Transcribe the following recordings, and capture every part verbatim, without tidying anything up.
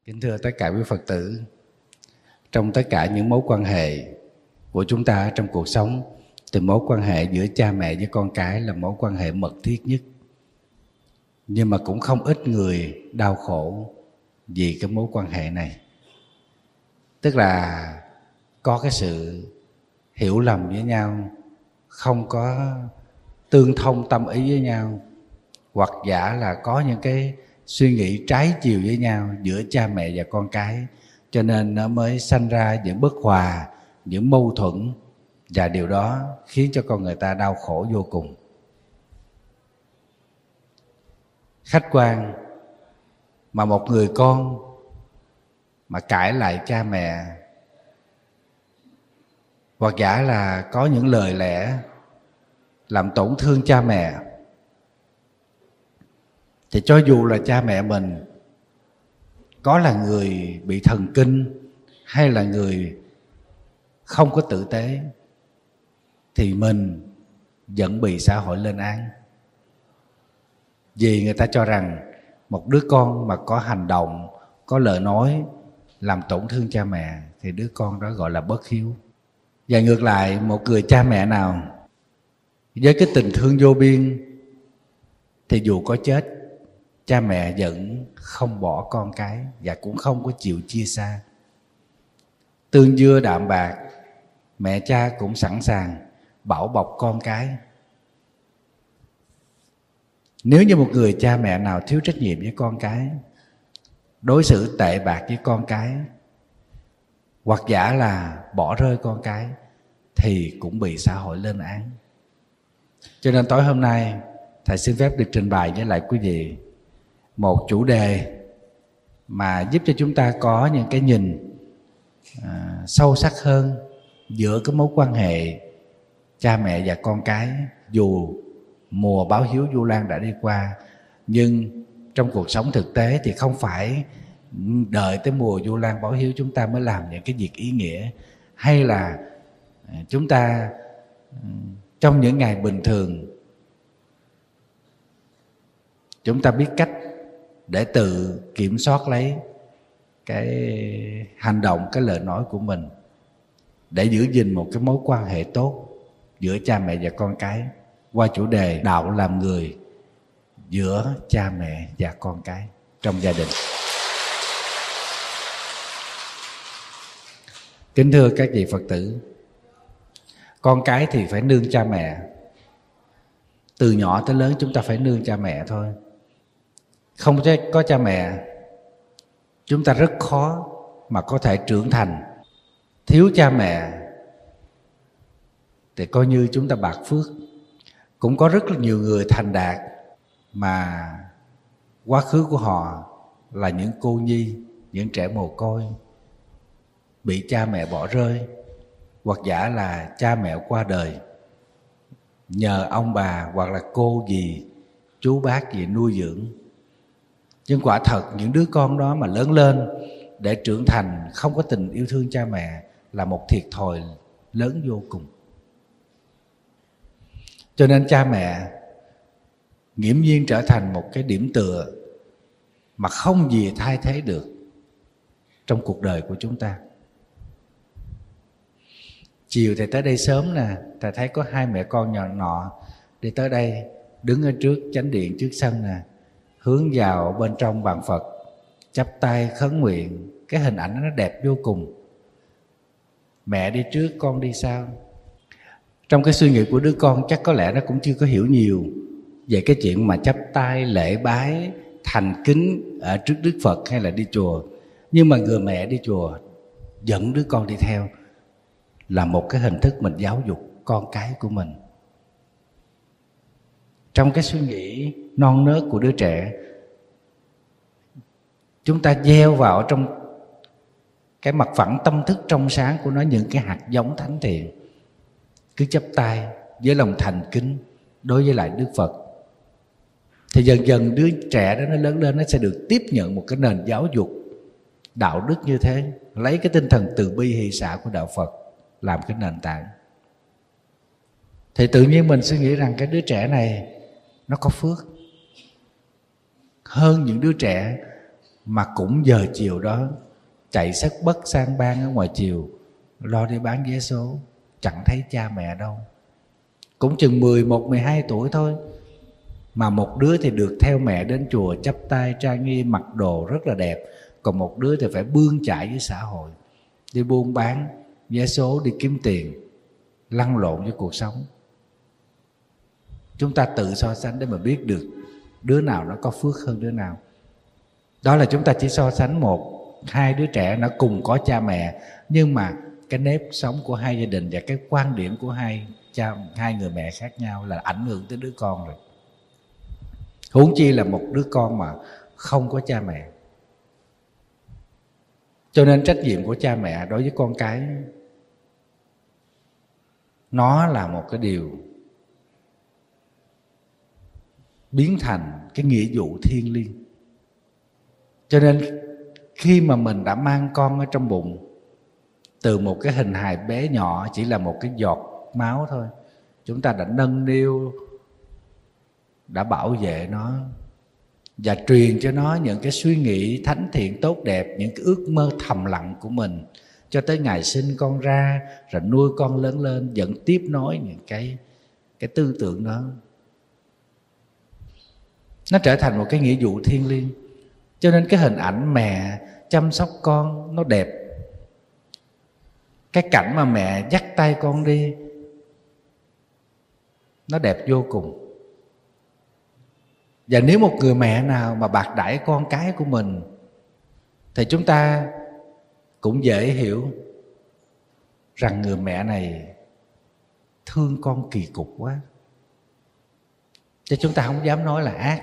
Kính thưa tất cả quý Phật tử, trong tất cả những mối quan hệ của chúng ta trong cuộc sống, thì mối quan hệ giữa cha mẹ với con cái là mối quan hệ mật thiết nhất. Nhưng mà cũng không ít người đau khổ vì cái mối quan hệ này. Tức là có cái sự hiểu lầm với nhau, không có tương thông tâm ý với nhau, hoặc giả là có những cái suy nghĩ trái chiều với nhau giữa cha mẹ và con cái, cho nên nó mới sanh ra những bất hòa, những mâu thuẫn, và điều đó khiến cho con người ta đau khổ vô cùng. Khách quan, mà một người con mà cãi lại cha mẹ, hoặc giả là có những lời lẽ làm tổn thương cha mẹ, thì cho dù là cha mẹ mình có là người bị thần kinh hay là người không có tử tế, thì mình vẫn bị xã hội lên án. Vì người ta cho rằng một đứa con mà có hành động, có lời nói làm tổn thương cha mẹ thì đứa con đó gọi là bất hiếu. Và ngược lại, một người cha mẹ nào với cái tình thương vô biên thì dù có chết, cha mẹ vẫn không bỏ con cái và cũng không có chịu chia xa. Tương dưa đạm bạc, mẹ cha cũng sẵn sàng bảo bọc con cái. Nếu như một người cha mẹ nào thiếu trách nhiệm với con cái, đối xử tệ bạc với con cái, hoặc giả là bỏ rơi con cái, thì cũng bị xã hội lên án. Cho nên tối hôm nay thầy xin phép được trình bày với lại quý vị một chủ đề mà giúp cho chúng ta có những cái nhìn à, sâu sắc hơn giữa cái mối quan hệ cha mẹ và con cái. Dù mùa báo hiếu Vu Lan đã đi qua, nhưng trong cuộc sống thực tế thì không phải đợi tới mùa Vu Lan báo hiếu chúng ta mới làm những cái việc ý nghĩa, hay là chúng ta trong những ngày bình thường chúng ta biết cách để tự kiểm soát lấy cái hành động, cái lời nói của mình, để giữ gìn một cái mối quan hệ tốt giữa cha mẹ và con cái, qua chủ đề đạo làm người giữa cha mẹ và con cái trong gia đình. Kính thưa các vị Phật tử, con cái thì phải nương cha mẹ. Từ nhỏ tới lớn chúng ta phải nương cha mẹ thôi. Không có cha mẹ, chúng ta rất khó mà có thể trưởng thành. Thiếu cha mẹ thì coi như chúng ta bạc phước. Cũng có rất là nhiều người thành đạt mà quá khứ của họ là những cô nhi, những trẻ mồ côi, bị cha mẹ bỏ rơi, hoặc giả là cha mẹ qua đời, nhờ ông bà hoặc là cô dì, chú bác gì nuôi dưỡng. Nhưng quả thật những đứa con đó mà lớn lên để trưởng thành không có tình yêu thương cha mẹ là một thiệt thòi lớn vô cùng. Cho nên cha mẹ nghiễm nhiên trở thành một cái điểm tựa mà không gì thay thế được trong cuộc đời của chúng ta. Chiều thầy tới đây sớm nè, thầy thấy có hai mẹ con nhỏ nọ đi tới đây, đứng ở trước chánh điện, trước sân nè, hướng vào bên trong bàn Phật, chắp tay khấn nguyện. Cái hình ảnh nó đẹp vô cùng. Mẹ đi trước, con đi sau. Trong cái suy nghĩ của đứa con chắc có lẽ nó cũng chưa có hiểu nhiều về cái chuyện mà chắp tay lễ bái thành kính ở trước Đức Phật hay là đi chùa. Nhưng mà người mẹ đi chùa dẫn đứa con đi theo là một cái hình thức mình giáo dục con cái của mình. Trong cái suy nghĩ non nớt của đứa trẻ, chúng ta gieo vào trong cái mặt phẳng tâm thức trong sáng của nó những cái hạt giống thánh thiện. Cứ chắp tay với lòng thành kính đối với lại Đức Phật, thì dần dần đứa trẻ đó nó lớn lên, nó sẽ được tiếp nhận một cái nền giáo dục đạo đức như thế, lấy cái tinh thần từ bi hỷ xả của đạo Phật làm cái nền tảng. Thì tự nhiên mình suy nghĩ rằng cái đứa trẻ này nó có phước hơn những đứa trẻ mà cũng giờ chiều đó chạy sất bất sang bang ở ngoài chiều lo đi bán vé số, chẳng thấy cha mẹ đâu. Cũng chừng mười một, mười hai tuổi thôi, mà một đứa thì được theo mẹ đến chùa chắp tay trang nghiêm mặc đồ rất là đẹp, còn một đứa thì phải bươn chải với xã hội, đi buôn bán vé số, đi kiếm tiền, lăn lộn với cuộc sống. Chúng ta tự so sánh để mà biết được đứa nào nó có phước hơn đứa nào. Đó là chúng ta chỉ so sánh một, hai đứa trẻ nó cùng có cha mẹ, nhưng mà cái nếp sống của hai gia đình và cái quan điểm của hai cha, hai người mẹ khác nhau là ảnh hưởng tới đứa con rồi. Huống chi là một đứa con mà không có cha mẹ. Cho nên trách nhiệm của cha mẹ đối với con cái nó là một cái điều biến thành cái nghĩa vụ thiêng liêng. Cho nên khi mà mình đã mang con ở trong bụng, từ một cái hình hài bé nhỏ chỉ là một cái giọt máu thôi, chúng ta đã nâng niu, đã bảo vệ nó và truyền cho nó những cái suy nghĩ thánh thiện tốt đẹp, những cái ước mơ thầm lặng của mình, cho tới ngày sinh con ra, rồi nuôi con lớn lên, vẫn tiếp nối những cái cái tư tưởng đó. Nó trở thành một cái nghĩa vụ thiêng liêng. Cho nên cái hình ảnh mẹ chăm sóc con nó đẹp. Cái cảnh mà mẹ dắt tay con đi nó đẹp vô cùng. Và nếu một người mẹ nào mà bạc đãi con cái của mình thì chúng ta cũng dễ hiểu rằng người mẹ này thương con kỳ cục quá. Chứ chúng ta không dám nói là ác.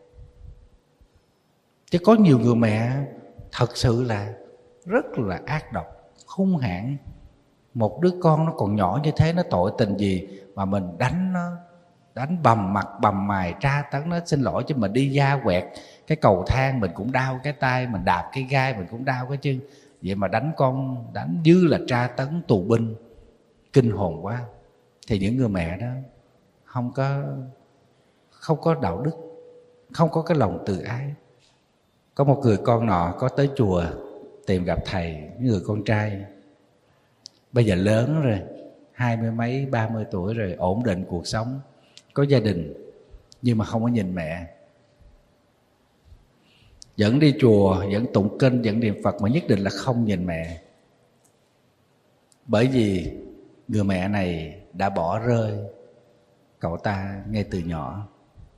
Chứ có nhiều người mẹ thật sự là rất là ác độc, hung hãn. Một đứa con nó còn nhỏ như thế, nó tội tình gì mà mình đánh nó, đánh bầm mặt bầm mày, tra tấn nó. Xin lỗi chứ mình đi da quẹt cái cầu thang mình cũng đau cái tay, mình đạp cái gai mình cũng đau cái chân. Vậy mà đánh con, đánh như là tra tấn tù binh, kinh hồn quá. Thì những người mẹ đó không có không có đạo đức, không có cái lòng từ ái. Có một người con nọ có tới chùa tìm gặp thầy, người con trai bây giờ lớn rồi, hai mươi mấy, ba mươi tuổi rồi, ổn định cuộc sống, có gia đình, nhưng mà không có nhìn mẹ. Vẫn đi chùa, vẫn tụng kinh, vẫn niệm Phật, mà nhất định là không nhìn mẹ. Bởi vì người mẹ này đã bỏ rơi cậu ta ngay từ nhỏ.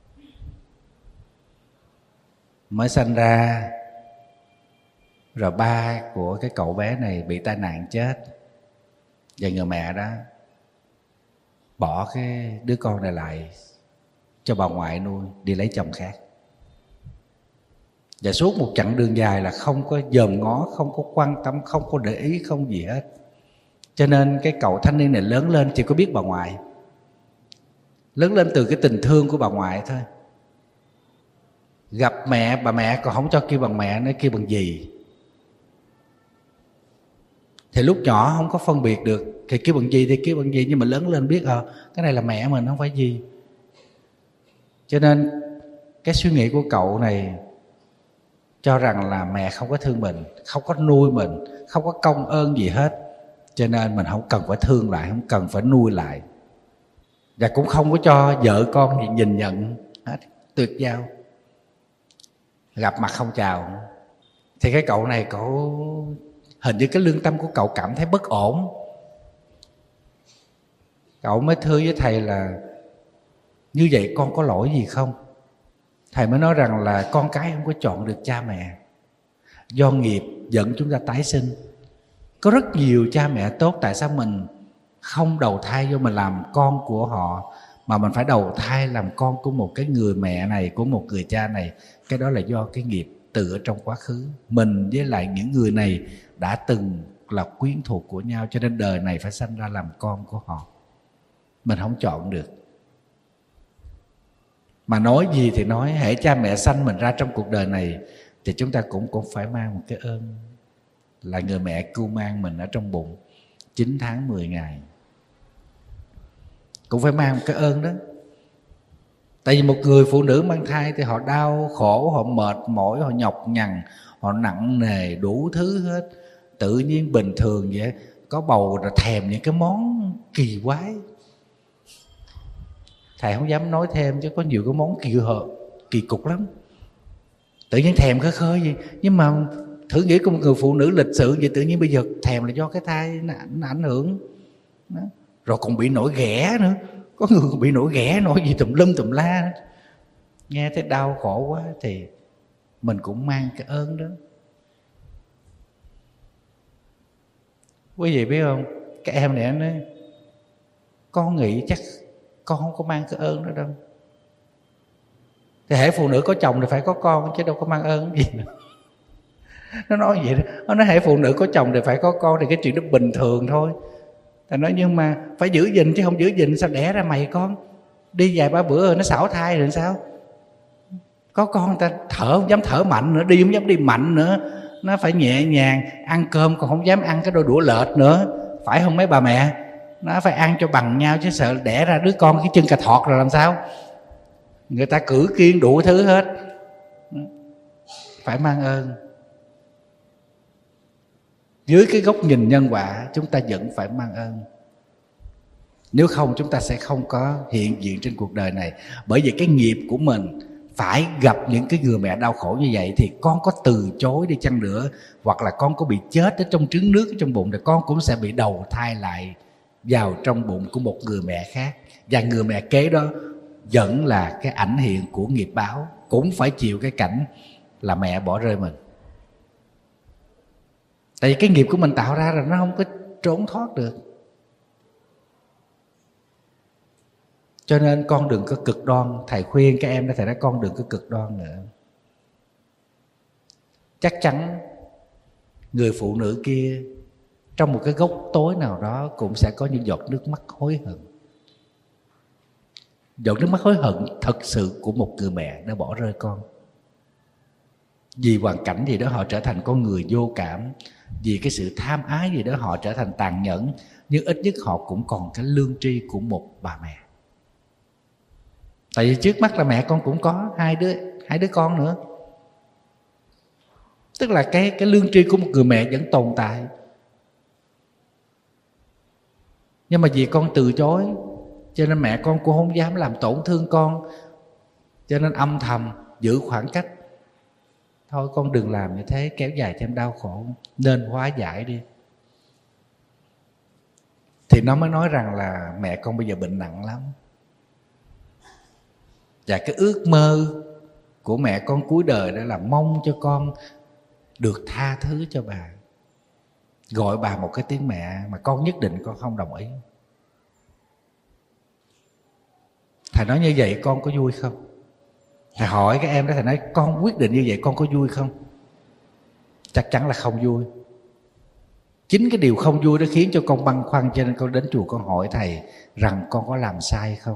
Mới sanh ra rồi ba của cái cậu bé này bị tai nạn chết, và người mẹ đó bỏ cái đứa con này lại cho bà ngoại nuôi, đi lấy chồng khác. Và suốt một chặng đường dài là không có dòm ngó, không có quan tâm, không có để ý, không gì hết. Cho nên cái cậu thanh niên này lớn lên chỉ có biết bà ngoại, lớn lên từ cái tình thương của bà ngoại thôi. Gặp mẹ, bà mẹ còn không cho kêu bằng mẹ, nó kêu bằng dì. Thì lúc nhỏ không có phân biệt được, thì kêu bằng dì thì kêu bằng dì, nhưng mà lớn lên biết à, cái này là mẹ mình, không phải dì. Cho nên cái suy nghĩ của cậu này cho rằng là mẹ không có thương mình, không có nuôi mình, không có công ơn gì hết, cho nên mình không cần phải thương lại, không cần phải nuôi lại, và cũng không có cho vợ con gì nhìn nhận hết, tuyệt giao, gặp mặt không chào. Thì cái cậu này cậu hình như cái lương tâm của cậu cảm thấy bất ổn. Cậu mới thưa với thầy là như vậy con có lỗi gì không? Thầy mới nói rằng là con cái không có chọn được cha mẹ, do nghiệp dẫn chúng ta tái sinh. Có rất nhiều cha mẹ tốt, tại sao mình không đầu thai vô mình làm con của họ, mà mình phải đầu thai làm con của một cái người mẹ này, của một người cha này? Cái đó là do cái nghiệp từ ở trong quá khứ. Mình với lại những người này đã từng là quyến thuộc của nhau, cho nên đời này phải sanh ra làm con của họ. Mình không chọn được. Mà nói gì thì nói, hễ cha mẹ sanh mình ra trong cuộc đời này thì chúng ta cũng cũng phải mang một cái ơn, là người mẹ cưu mang mình ở trong bụng chín tháng mười ngày, cũng phải mang một cái ơn đó. Tại vì một người phụ nữ mang thai thì họ đau khổ, họ mệt mỏi, họ nhọc nhằn, họ nặng nề đủ thứ hết. Tự nhiên bình thường vậy, có bầu rồi thèm những cái món kỳ quái. Thầy không dám nói thêm chứ có nhiều cái món kỳ hợp, kỳ cục lắm. Tự nhiên thèm khơi khơi gì. Nhưng mà thử nghĩ có một người phụ nữ lịch sự vậy, tự nhiên bây giờ thèm là do cái thai nó, nó ảnh hưởng đó. Rồi còn bị nổi ghẻ nữa. Có người còn bị nổi ghẻ, nổi gì tùm lum tùm la nữa. Nghe thấy đau khổ quá thì mình cũng mang cái ơn đó. Quý vị biết không, cái em này nói con nghĩ chắc con không có mang cái ơn đó đâu. Thì hễ phụ nữ có chồng thì phải có con, chứ đâu có mang ơn gì nữa. Nó nói vậy đó. Nó nói hễ phụ nữ có chồng thì phải có con, thì cái chuyện đó bình thường thôi. Thầy nói nhưng mà phải giữ gìn, chứ không giữ gìn sao đẻ ra mày con. Đi vài ba bữa rồi nó xảo thai rồi sao. Có con ta thở không dám thở mạnh nữa, đi không dám đi mạnh nữa. Nó phải nhẹ nhàng, ăn cơm còn không dám ăn cái đôi đũa lệch nữa. Phải không mấy bà mẹ? Nó phải ăn cho bằng nhau, chứ sợ đẻ ra đứa con cái chân cà thọt rồi làm sao. Người ta cử kiên đủ thứ hết. Phải mang ơn. Dưới cái góc nhìn nhân quả, chúng ta vẫn phải mang ơn. Nếu không chúng ta sẽ không có hiện diện trên cuộc đời này. Bởi vì cái nghiệp của mình phải gặp những cái người mẹ đau khổ như vậy, thì con có từ chối đi chăng nữa, hoặc là con có bị chết ở trong trứng nước ở trong bụng, thì con cũng sẽ bị đầu thai lại vào trong bụng của một người mẹ khác. Và người mẹ kế đó vẫn là cái ảnh hiện của nghiệp báo, cũng phải chịu cái cảnh là mẹ bỏ rơi mình. Tại vì cái nghiệp của mình tạo ra rồi, nó không có trốn thoát được. Cho nên con đừng có cực đoan. Thầy khuyên các em đó, thầy nói con đừng có cực đoan nữa. Chắc chắn người phụ nữ kia trong một cái góc tối nào đó cũng sẽ có những giọt nước mắt hối hận. Giọt nước mắt hối hận thật sự của một người mẹ đã bỏ rơi con. Vì hoàn cảnh gì đó họ trở thành con người vô cảm, vì cái sự tham ái gì đó họ trở thành tàn nhẫn, nhưng ít nhất họ cũng còn cái lương tri của một bà mẹ. Tại vì trước mắt là mẹ con cũng có hai đứa hai đứa con nữa. Tức là cái, cái lương tri của một người mẹ vẫn tồn tại. Nhưng mà vì con từ chối, cho nên mẹ con cũng không dám làm tổn thương con, cho nên âm thầm giữ khoảng cách. Thôi con đừng làm như thế, kéo dài thêm đau khổ, nên hóa giải đi. Thì nó mới nói rằng là mẹ con bây giờ bệnh nặng lắm. Và cái ước mơ của mẹ con cuối đời đó là mong cho con được tha thứ cho bà. Gọi bà một cái tiếng mẹ mà con nhất định con không đồng ý. Thầy nói như vậy con có vui không? Thầy hỏi các em đó, thầy nói con quyết định như vậy con có vui không? Chắc chắn là không vui. Chính cái điều không vui đó khiến cho con băn khoăn, cho nên con đến chùa con hỏi thầy rằng con có làm sai không?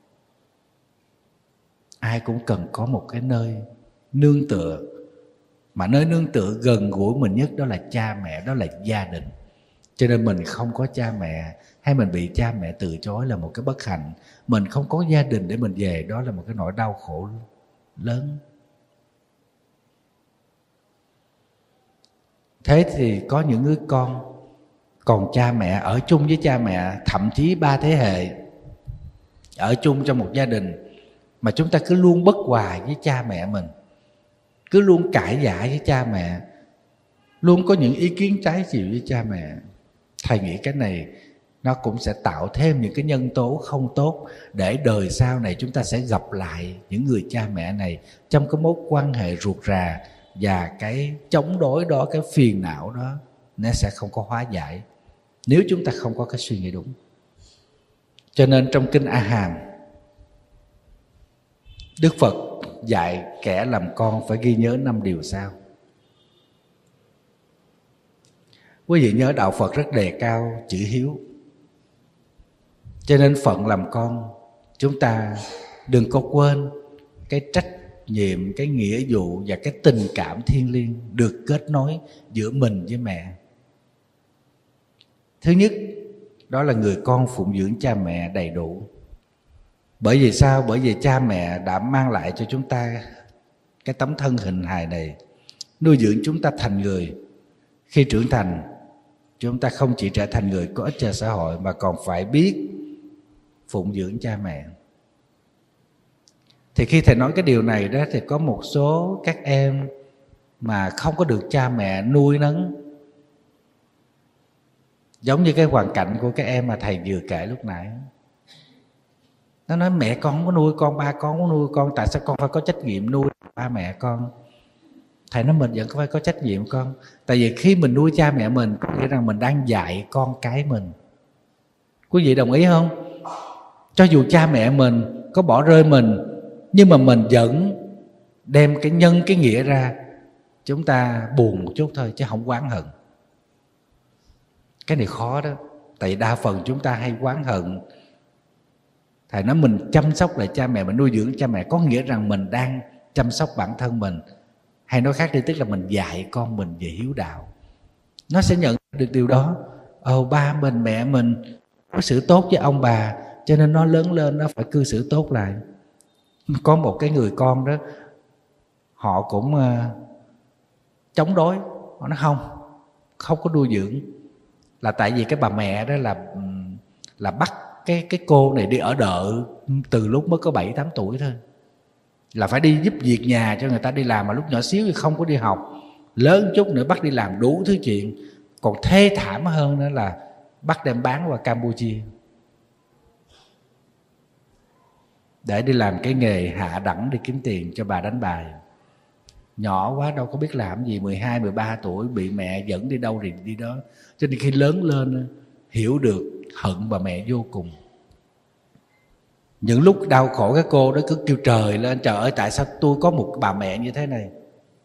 Ai cũng cần có một cái nơi nương tựa, mà nơi nương tựa gần gũi mình nhất đó là cha mẹ, đó là gia đình. Cho nên mình không có cha mẹ, hay mình bị cha mẹ từ chối là một cái bất hạnh. Mình không có gia đình để mình về, đó là một cái nỗi đau khổ lớn. Thế thì có những đứa con còn cha mẹ, ở chung với cha mẹ, thậm chí ba thế hệ ở chung trong một gia đình, mà chúng ta cứ luôn bất hòa với cha mẹ mình, cứ luôn cãi vã với cha mẹ, luôn có những ý kiến trái chiều với cha mẹ. Thầy nghĩ cái này nó cũng sẽ tạo thêm những cái nhân tố không tốt, để đời sau này chúng ta sẽ gặp lại những người cha mẹ này trong cái mối quan hệ ruột rà, và cái chống đối đó, cái phiền não đó nó sẽ không có hóa giải nếu chúng ta không có cái suy nghĩ đúng. Cho nên trong kinh A Hàm, Đức Phật dạy kẻ làm con phải ghi nhớ năm điều sau. Quý vị nhớ đạo Phật rất đề cao chữ hiếu. Cho nên phận làm con, chúng ta đừng có quên cái trách nhiệm, cái nghĩa vụ và cái tình cảm thiêng liêng được kết nối giữa mình với mẹ. Thứ nhất, đó là người con phụng dưỡng cha mẹ đầy đủ. Bởi vì sao? Bởi vì cha mẹ đã mang lại cho chúng ta cái tấm thân hình hài này. nuôi dưỡng chúng ta thành người. Khi trưởng thành, chúng ta không chỉ trở thành người có ích cho xã hội mà còn phải biết phụng dưỡng cha mẹ. Thì khi thầy nói cái điều này đó, thì có một số các em mà không có được cha mẹ nuôi nấng, giống như cái hoàn cảnh của các em mà thầy vừa kể lúc nãy. Nó nói mẹ con không có nuôi con, ba con không có nuôi con, tại sao con phải có trách nhiệm nuôi ba mẹ con? Thầy nói mình vẫn phải có trách nhiệm con. Tại vì khi mình nuôi cha mẹ mình, có nghĩa rằng mình đang dạy con cái mình. Quý vị đồng ý không? Cho dù cha mẹ mình có bỏ rơi mình, nhưng mà mình vẫn đem cái nhân cái nghĩa ra, chúng ta buồn một chút thôi chứ không oán hận. Cái này khó đó. Tại vì đa phần chúng ta hay oán hận. Thầy nói mình chăm sóc lại cha mẹ, mình nuôi dưỡng cha mẹ, có nghĩa rằng mình đang chăm sóc bản thân mình. Hay nói khác đi, tức là mình dạy con mình về hiếu đạo. Nó sẽ nhận được điều đó. Ồ, ba mình, mẹ mình có xử tốt với ông bà, cho nên nó lớn lên nó phải cư xử tốt lại. Có một cái người con đó, họ cũng uh, chống đối. Họ nói không, không có nuôi dưỡng. Là tại vì cái bà mẹ đó là là bắt cái cái cô này đi ở đợ từ lúc mới có bảy tám tuổi thôi. Là phải đi giúp việc nhà cho người ta đi làm, mà lúc nhỏ xíu thì không có đi học. Lớn chút nữa bắt đi làm đủ thứ chuyện. Còn thê thảm hơn nữa là bắt đem bán qua Campuchia để đi làm cái nghề hạ đẳng để kiếm tiền cho bà đánh bài. Nhỏ quá đâu có biết làm gì, mười hai, mười ba tuổi bị mẹ dẫn đi đâu thì đi đó. Cho nên khi lớn lên hiểu được hận bà mẹ vô cùng. Những lúc đau khổ cái cô đó cứ kêu trời lên, trời ơi tại sao tôi có một bà mẹ như thế này.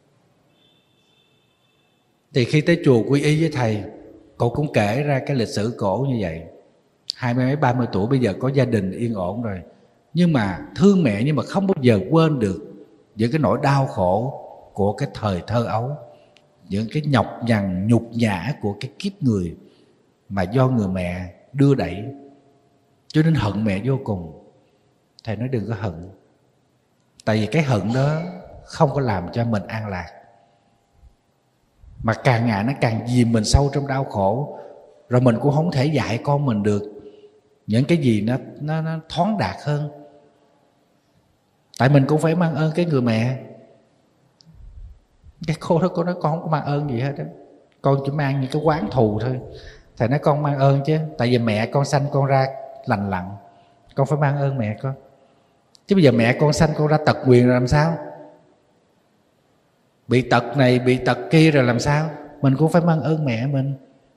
Thì khi tới chùa quy y với thầy, cô cũng kể ra cái lịch sử cổ như vậy. Hai mươi mấy ba mươi tuổi bây giờ có gia đình yên ổn rồi, nhưng mà thương mẹ, nhưng mà không bao giờ quên được những cái nỗi đau khổ của cái thời thơ ấu, những cái nhọc nhằn nhục nhã của cái kiếp người mà do người mẹ đưa đẩy, cho nên hận mẹ vô cùng. Thầy nói đừng có hận, tại vì cái hận đó không có làm cho mình an lạc, mà càng ngày nó càng dìm mình sâu trong đau khổ. Rồi mình cũng không thể dạy con mình được những cái gì nó, nó, nó thoáng đạt hơn. Tại mình cũng phải mang ơn cái người mẹ. Cái cô đó cô nói con không có mang ơn gì hết đó, con chỉ mang những cái oán thù thôi. Thầy nói con mang ơn chứ, tại vì mẹ con sanh con ra lành lặn, con phải mang ơn mẹ con. Chứ bây giờ mẹ con sanh con ra tật nguyền rồi làm sao? Bị tật này bị tật kia rồi làm sao? Mình cũng phải mang ơn mẹ mình.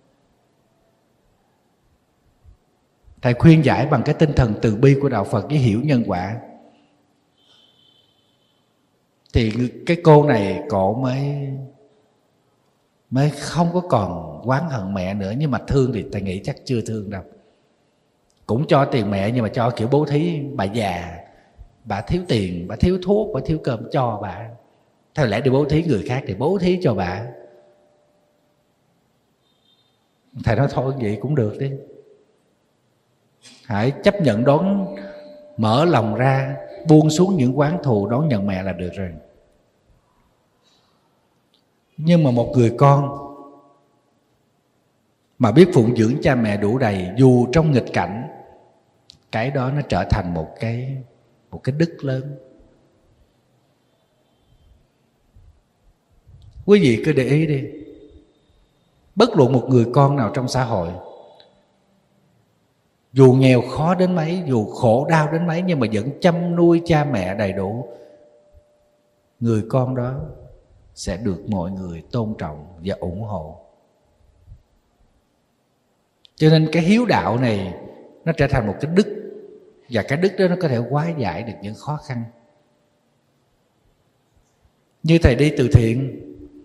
Thầy khuyên giải bằng cái tinh thần từ bi của đạo Phật với hiểu nhân quả. Thì cái cô này cổ mới mới không có còn oán hận mẹ nữa. Nhưng mà thương thì thầy nghĩ chắc chưa thương đâu. Cũng cho tiền mẹ, nhưng mà cho kiểu bố thí. Bà già, bà thiếu tiền, bà thiếu thuốc, bà thiếu cơm, cho bà. Theo lẽ đi bố thí người khác thì bố thí cho bà. Thầy nói thôi vậy cũng được đi. Hãy chấp nhận đón, mở lòng ra, buông xuống những oán thù, đón nhận mẹ là được rồi. Nhưng mà một người con mà biết phụng dưỡng cha mẹ đủ đầy, dù trong nghịch cảnh, cái đó nó trở thành một cái một cái đức lớn. Quý vị cứ để ý đi, bất luận một người con nào trong xã hội, dù nghèo khó đến mấy, dù khổ đau đến mấy, nhưng mà vẫn chăm nuôi cha mẹ đầy đủ, người con đó sẽ được mọi người tôn trọng và ủng hộ. Cho nên cái hiếu đạo này nó trở thành một cái đức, và cái đức đó nó có thể hóa giải được những khó khăn. Như thầy đi từ thiện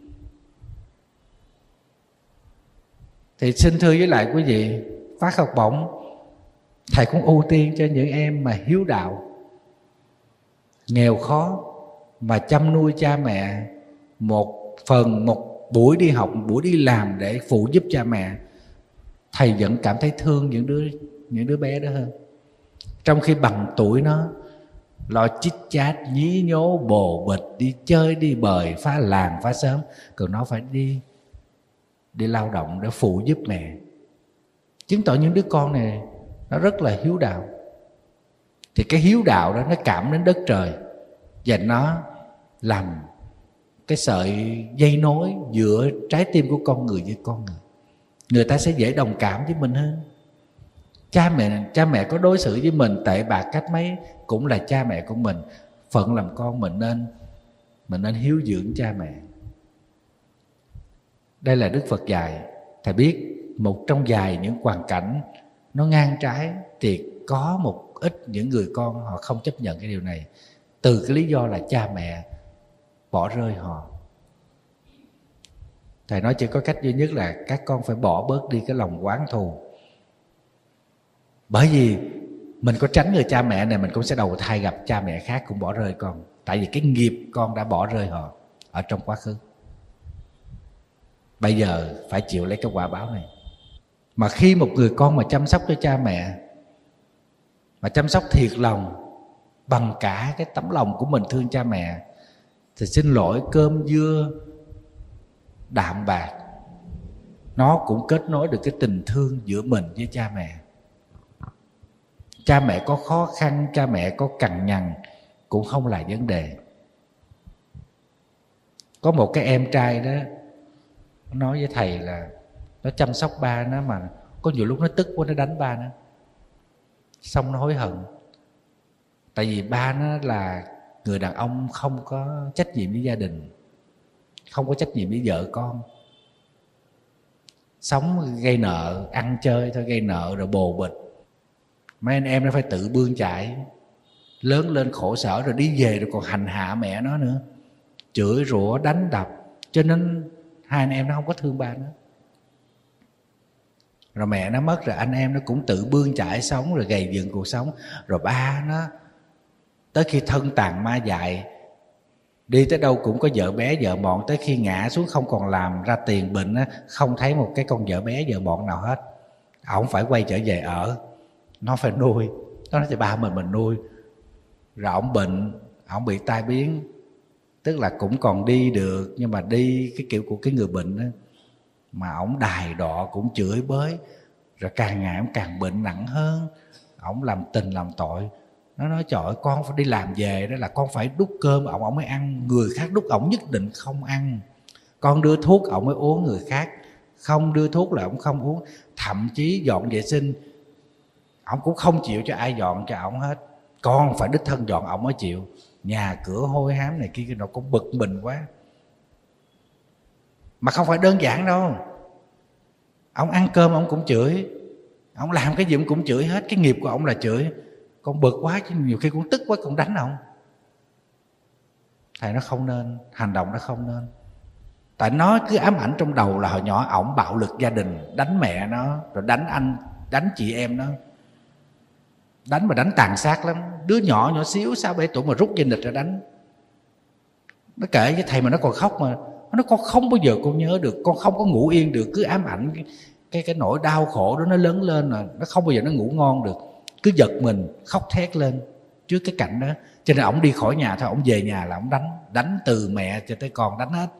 thì xin thưa với lại quý vị, phát học bổng thầy cũng ưu tiên cho những em mà hiếu đạo, nghèo khó mà chăm nuôi cha mẹ, một phần một buổi đi học, một buổi đi làm để phụ giúp cha mẹ. Thầy vẫn cảm thấy thương những đứa những đứa bé đó hơn. Trong khi bằng tuổi nó, lo chích chát nhí nhố bồ bịch, đi chơi đi bời, phá làng phá xóm, còn nó phải đi đi lao động để phụ giúp mẹ. Chứng tỏ những đứa con này nó rất là hiếu đạo. Thì cái hiếu đạo đó nó cảm đến đất trời, và nó làm cái sợi dây nối giữa trái tim của con người với con người. Người ta sẽ dễ đồng cảm với mình hơn. Cha mẹ cha mẹ có đối xử với mình tệ bạc cách mấy cũng là cha mẹ của mình. Phận làm con mình nên mình nên hiếu dưỡng cha mẹ. Đây là Đức Phật dạy. Thầy biết một trong vài những hoàn cảnh nó ngang trái thì có một ít những người con họ không chấp nhận cái điều này, từ cái lý do là cha mẹ bỏ rơi họ. Thầy nói chỉ có cách duy nhất là các con phải bỏ bớt đi cái lòng oán thù. Bởi vì mình có tránh người cha mẹ này, mình cũng sẽ đầu thai gặp cha mẹ khác cũng bỏ rơi con. Tại vì cái nghiệp con đã bỏ rơi họ ở trong quá khứ. Bây giờ phải chịu lấy cái quả báo này. Mà khi một người con mà chăm sóc cho cha mẹ, mà chăm sóc thiệt lòng bằng cả cái tấm lòng của mình thương cha mẹ, thì xin lỗi cơm dưa đạm bạc, nó cũng kết nối được cái tình thương giữa mình với cha mẹ. Cha mẹ có khó khăn, cha mẹ có cằn nhằn cũng không là vấn đề. Có một cái em trai đó, nó nói với thầy là nó chăm sóc ba nó, mà có nhiều lúc nó tức quá nó đánh ba nó. Xong nó hối hận. Tại vì ba nó là người đàn ông không có trách nhiệm với gia đình, không có trách nhiệm với vợ con. Sống gây nợ, ăn chơi thôi, gây nợ rồi bồ bịch. Mấy anh em nó phải tự bươn chải, lớn lên khổ sở rồi đi về rồi còn hành hạ mẹ nó nữa, chửi rủa đánh đập. Cho nên hai anh em nó không có thương ba nó. Rồi mẹ nó mất rồi anh em nó cũng tự bươn chải sống rồi gầy dựng cuộc sống. Rồi ba nó tới khi thân tàn ma dại, đi tới đâu cũng có vợ bé vợ bọn, tới khi ngã xuống không còn làm ra tiền bệnh á, không thấy một cái con vợ bé vợ bọn nào hết. Ổng phải quay trở về ở, nó phải nuôi. Nó nói cho ba mình mình nuôi. Rồi ổng bệnh, ổng bị tai biến, tức là cũng còn đi được, nhưng mà đi cái kiểu của cái người bệnh đó. Mà ổng đài đọ cũng chửi bới, rồi càng ngày ổng càng bệnh nặng hơn. Ổng làm tình làm tội. Nó nói trời ơi, con phải đi làm về đó là con phải đút cơm ổng ổng mới ăn, người khác đút ổng nhất định không ăn. Con đưa thuốc ổng mới uống, người khác không đưa thuốc là ổng không uống. Thậm chí dọn vệ sinh ổng cũng không chịu cho ai dọn cho ổng hết, con phải đích thân dọn ổng mới chịu. Nhà cửa hôi hám này kia, nó cũng bực mình quá. Mà không phải đơn giản đâu. Ông ăn cơm ông cũng chửi, ông làm cái gì ông cũng chửi hết. Cái nghiệp của ông là chửi. Con bực quá chứ nhiều khi cũng tức quá cũng đánh ông. Thầy nó không nên, hành động nó không nên. Tại nó cứ ám ảnh trong đầu là hồi nhỏ ổng bạo lực gia đình, đánh mẹ nó, rồi đánh anh, đánh chị em nó. Đánh mà đánh tàn sát lắm. Đứa nhỏ nhỏ xíu sáu bảy tuổi mà rút dây nịch ra đánh. Nó kể với thầy mà nó còn khóc mà. Nó con không bao giờ con nhớ được, con không có ngủ yên được, cứ ám ảnh cái, cái, cái nỗi đau khổ đó nó lớn lên rồi. Nó không bao giờ nó ngủ ngon được, cứ giật mình, khóc thét lên trước cái cảnh đó. Cho nên ổng đi khỏi nhà thôi, ổng về nhà là ổng đánh. Đánh từ mẹ cho tới con đánh hết.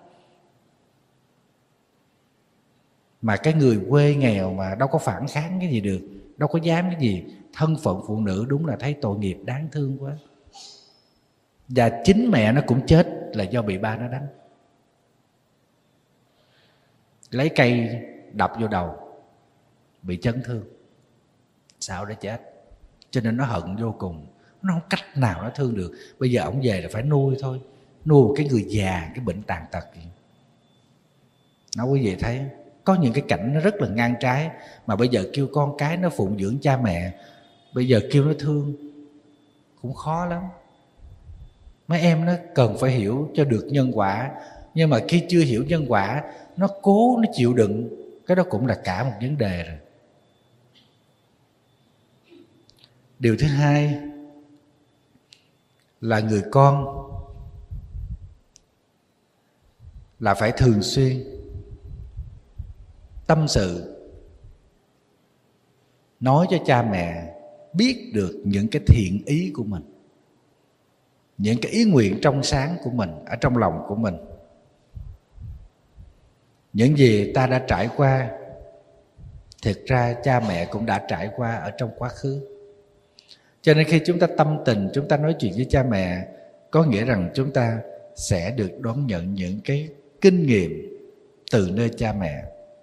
Mà cái người quê nghèo mà đâu có phản kháng cái gì được, đâu có dám cái gì. Thân phận phụ nữ đúng là thấy tội nghiệp đáng thương quá. Và chính mẹ nó cũng chết là do bị ba nó đánh. Lấy cây đập vô đầu, bị chấn thương, sao để chết. Cho nên nó hận vô cùng. Nó không cách nào nó thương được. Bây giờ ổng về là phải nuôi thôi. Nuôi một cái người già, cái bệnh tàn tật gì. Nó quý vị thấy có những cái cảnh nó rất là ngang trái. Mà bây giờ kêu con cái nó phụng dưỡng cha mẹ, bây giờ kêu nó thương cũng khó lắm. Mấy em nó cần phải hiểu cho được nhân quả. Nhưng mà khi chưa hiểu nhân quả, nó cố nó chịu đựng, cái đó cũng là cả một vấn đề rồi. Điều thứ hai là người con là phải thường xuyên tâm sự, nói cho cha mẹ biết được những cái thiện ý của mình. những cái ý nguyện trong sáng của mình ở trong lòng của mình. Những gì ta đã trải qua, thực ra cha mẹ cũng đã trải qua ở trong quá khứ. Cho nên khi chúng ta tâm tình, chúng ta nói chuyện với cha mẹ, có nghĩa rằng chúng ta sẽ được đón nhận những cái kinh nghiệm từ nơi cha mẹ,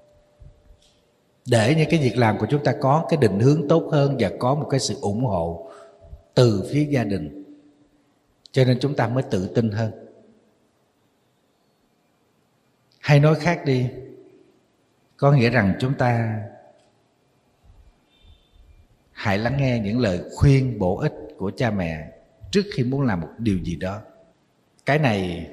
để những cái việc làm của chúng ta có cái định hướng tốt hơn và có một cái sự ủng hộ từ phía gia đình. Cho nên chúng ta mới tự tin hơn. Hay nói khác đi, có nghĩa rằng chúng ta hãy lắng nghe những lời khuyên bổ ích của cha mẹ trước khi muốn làm một điều gì đó. Cái này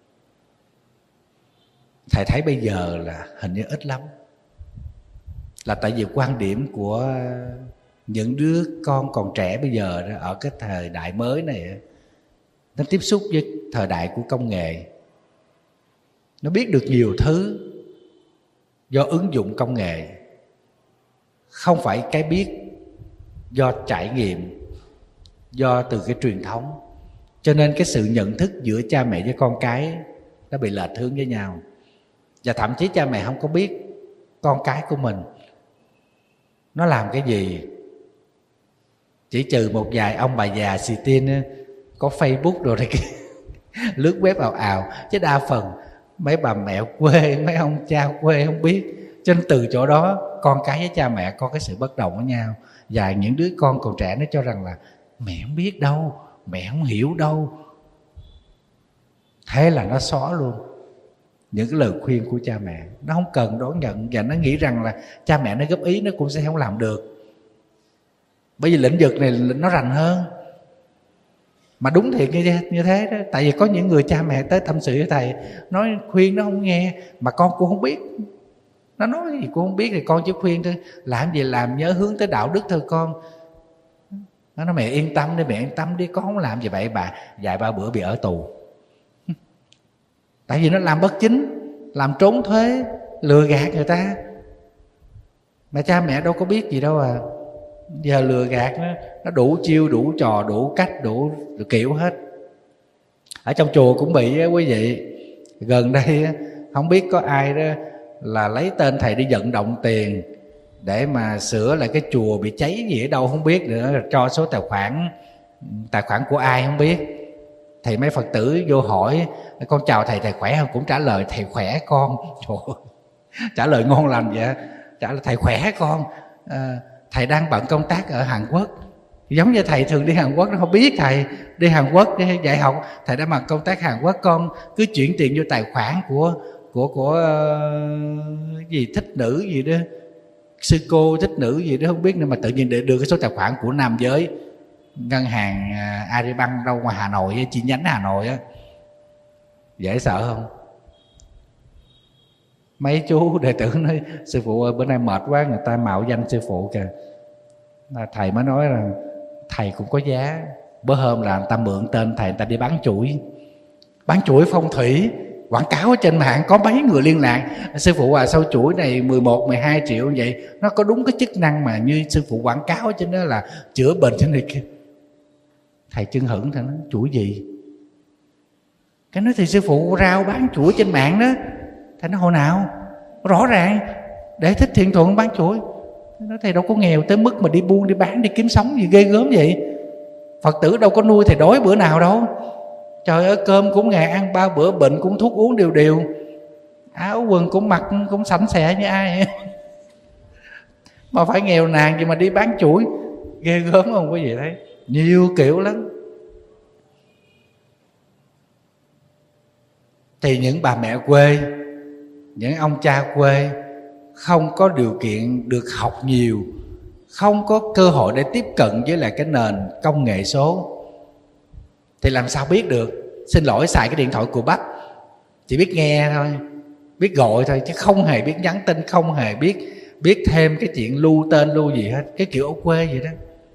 thầy thấy bây giờ là hình như ít lắm. Là tại vì quan điểm của những đứa con còn trẻ bây giờ đó, ở cái thời đại mới này, nó tiếp xúc với thời đại của công nghệ, nó biết được nhiều thứ do ứng dụng công nghệ, không phải cái biết do trải nghiệm, do từ cái truyền thống. Cho nên cái sự nhận thức giữa cha mẹ với con cái nó bị lệch hướng với nhau. Và thậm chí cha mẹ không có biết con cái của mình nó làm cái gì. Chỉ trừ một vài ông bà già xì tin có Facebook rồi này kia lướt web ào ào, chứ đa phần mấy bà mẹ quê, mấy ông cha quê không biết. Cho nên từ chỗ đó con cái với cha mẹ có cái sự bất đồng với nhau. Và những đứa con còn trẻ nó cho rằng là mẹ không biết đâu, mẹ không hiểu đâu. Thế là nó xóa luôn những cái lời khuyên của cha mẹ. Nó không cần đón nhận, và nó nghĩ rằng là cha mẹ nó góp ý nó cũng sẽ không làm được, bởi vì lĩnh vực này nó rành hơn. Mà đúng thiệt như, như thế đó. Tại vì có những người cha mẹ tới tâm sự với thầy, nói khuyên nó không nghe, mà con cũng không biết. Nó nói gì cũng không biết thì con chỉ khuyên thôi, làm gì làm nhớ hướng tới đạo đức thôi con. Nó nói mẹ yên tâm đi, mẹ yên tâm đi, con không làm gì vậy bà. Vài ba bữa bị ở tù. Tại vì nó làm bất chính, làm trốn thuế, lừa gạt người ta. Mà cha mẹ đâu có biết gì đâu à. Giờ lừa gạt nó, nó đủ chiêu, đủ trò, đủ cách, đủ, đủ kiểu hết. Ở trong chùa cũng bị á quý vị. Gần đây không biết có ai đó là lấy tên thầy đi vận động tiền để mà sửa lại cái chùa bị cháy gì ở đâu không biết nữa, cho số tài khoản, tài khoản của ai không biết. Thì mấy Phật tử vô hỏi con chào thầy, thầy khỏe không? Cũng trả lời thầy khỏe con. Trời ơi, trả lời ngon lành vậy. Trả lời thầy khỏe con, à, thầy đang bận công tác ở Hàn Quốc. Giống như thầy thường đi Hàn Quốc, nó không biết thầy đi Hàn Quốc đi dạy học, thầy đã bận công tác Hàn Quốc, con cứ chuyển tiền vô tài khoản của của của uh, gì thích nữ gì đó, sư cô thích nữ gì đó không biết nữa, mà tự nhiên để đưa cái số tài khoản của nam giới ngân hàng uh, Agribank đâu ngoài Hà Nội, chi nhánh Hà Nội á. Dễ sợ không? Mấy chú đệ tử nói sư phụ ơi bữa nay mệt quá, người ta mạo danh sư phụ kìa. Thầy mới nói là thầy cũng có giá. Bữa hôm là người ta mượn tên thầy, người ta đi bán chuỗi, bán chuỗi phong thủy, quảng cáo ở trên mạng, có mấy người liên lạc. Sư phụ à, sao chuỗi này mười một, mười hai triệu vậy? Nó có đúng cái chức năng mà như sư phụ quảng cáo trên đó là chữa bệnh trên này kia. Thầy chưng hửng, thầy nói chuỗi gì? Cái nói thì sư phụ rao bán chuỗi trên mạng đó. Thầy nói hồi nào? Rõ ràng để thích thiện thuận bán chuỗi. Nói thầy đâu có nghèo tới mức mà đi buôn đi bán đi kiếm sống gì ghê gớm vậy. Phật tử đâu có nuôi thầy đói bữa nào đâu. Trời ơi, cơm cũng ngày ăn ba bữa, bệnh cũng thuốc uống đều đều, áo quần cũng mặc cũng sạch sẽ như ai. Mà phải nghèo nàn gì mà đi bán chuỗi, ghê gớm không quý vị thấy? Nhiều kiểu lắm. Thì những bà mẹ quê, những ông cha quê không có điều kiện được học nhiều, không có cơ hội để tiếp cận với lại cái nền công nghệ số, thì làm sao biết được? Xin lỗi, xài cái điện thoại của Bách chỉ biết nghe thôi, biết gọi thôi, chứ không hề biết nhắn tin, không hề biết biết thêm cái chuyện lưu tên lưu gì hết. Cái kiểu ở quê vậy đó.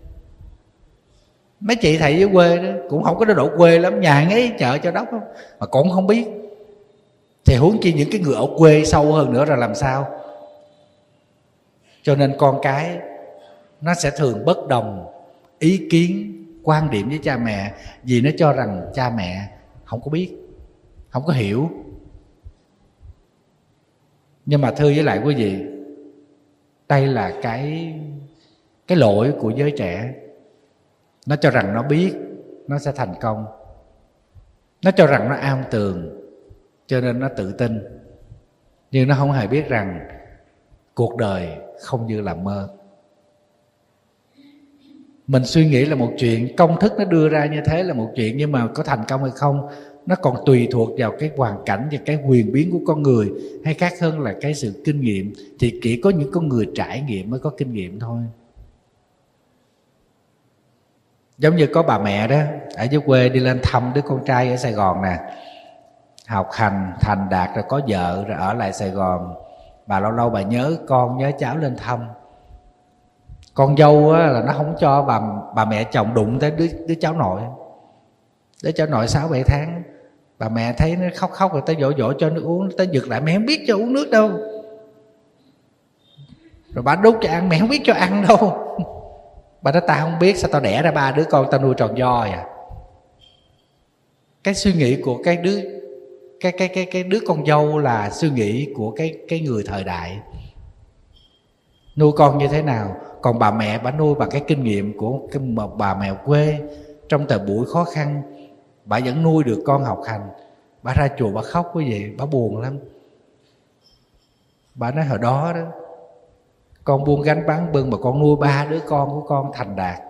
Mấy chị thầy dưới quê đó cũng không có độ quê lắm, nhà ngay chợ cho đốc mà cũng không biết, thì huống chi những cái người ở quê sâu hơn nữa rồi làm sao? Cho nên con cái nó sẽ thường bất đồng ý kiến, quan điểm với cha mẹ, vì nó cho rằng cha mẹ không có biết, không có hiểu. Nhưng mà thưa với lại quý vị, đây là cái cái lỗi của giới trẻ. Nó cho rằng nó biết nó sẽ thành công, nó cho rằng nó am tường, cho nên nó tự tin. Nhưng nó không hề biết rằng cuộc đời không như là mơ. Mình suy nghĩ là một chuyện, công thức nó đưa ra như thế là một chuyện, nhưng mà có thành công hay không nó còn tùy thuộc vào cái hoàn cảnh và cái quyền biến của con người, hay khác hơn là cái sự kinh nghiệm. Thì chỉ có những con người trải nghiệm mới có kinh nghiệm thôi. Giống như có bà mẹ đó ở dưới quê đi lên thăm đứa con trai ở Sài Gòn nè, học hành thành đạt rồi, có vợ rồi, ở lại Sài Gòn. Bà lâu lâu bà nhớ con nhớ cháu lên thăm. Con dâu á, là nó không cho bà bà mẹ chồng đụng tới đứa, đứa cháu nội. Đứa cháu nội sáu bảy tháng. Bà mẹ thấy nó khóc khóc rồi tới dỗ dỗ cho nước uống, tới giật lại: mẹ không biết cho uống nước đâu. Rồi bà đút cho ăn: mẹ không biết cho ăn đâu. Bà nói: tao không biết, sao tao đẻ ra ba đứa con tao nuôi tròn voi à. Cái suy nghĩ của cái đứa cái cái cái cái đứa con dâu là suy nghĩ của cái cái người thời đại. Nuôi con như thế nào? Còn bà mẹ bà nuôi bằng cái kinh nghiệm của cái bà mẹ quê. Trong thời buổi khó khăn, bà vẫn nuôi được con học hành. Bà ra chùa bà khóc quý vị, bà buồn lắm. Bà nói hồi đó đó, con buông gánh bán bưng mà con nuôi ba đứa con của con thành đạt.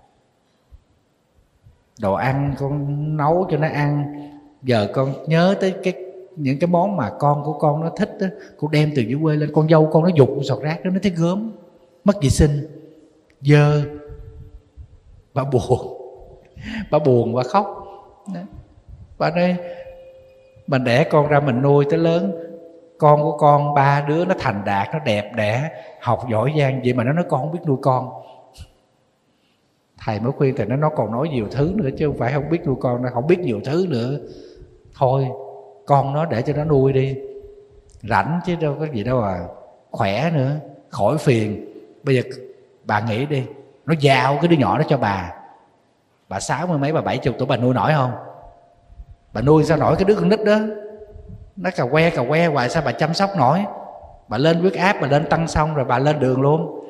Đồ ăn con nấu cho nó ăn. Giờ con nhớ tới cái những cái món mà con của con nó thích đó, con đem từ dưới quê lên. Con dâu con nó dục sọt rác đó, nó thấy gớm, mất vệ sinh, dơ. Bà buồn, bà buồn, bà khóc. Bà nói: mình đẻ con ra mình nuôi tới lớn, con của con ba đứa nó thành đạt, nó đẹp đẽ, học giỏi giang, vậy mà nó nói con không biết nuôi con. Thầy mới khuyên thầy, nó nó còn nói nhiều thứ nữa chứ không phải không biết nuôi con, nó không biết nhiều thứ nữa. Thôi con nó để cho nó nuôi đi, rảnh chứ đâu có gì đâu à, khỏe nữa, khỏi phiền. Bây giờ bà nghĩ đi, nó giao cái đứa nhỏ đó cho bà, bà sáu mươi mấy, bà bảy chục tuổi, bà nuôi nổi không? Bà nuôi sao nổi cái đứa con nít đó, nó cà que cà que hoài, sao bà chăm sóc nổi? Bà lên huyết áp, bà lên tăng xong rồi bà lên đường luôn.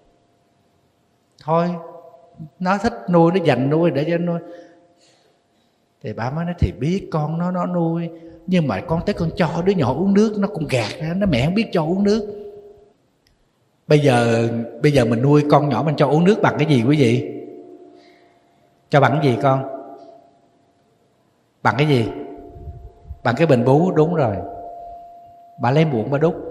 Thôi nó thích nuôi, nó dành nuôi để cho nuôi. Thì bà mới nói: thì biết con nó nó nuôi, nhưng mà con tới con cho đứa nhỏ uống nước nó cũng gạt ra, nó mẹ không biết cho uống nước. Bây giờ bây giờ mình nuôi con nhỏ mình cho uống nước bằng cái gì quý vị? Cho bằng cái gì con? Bằng cái gì? Bằng cái bình bú. Đúng rồi. Bà lấy muỗng bà đút.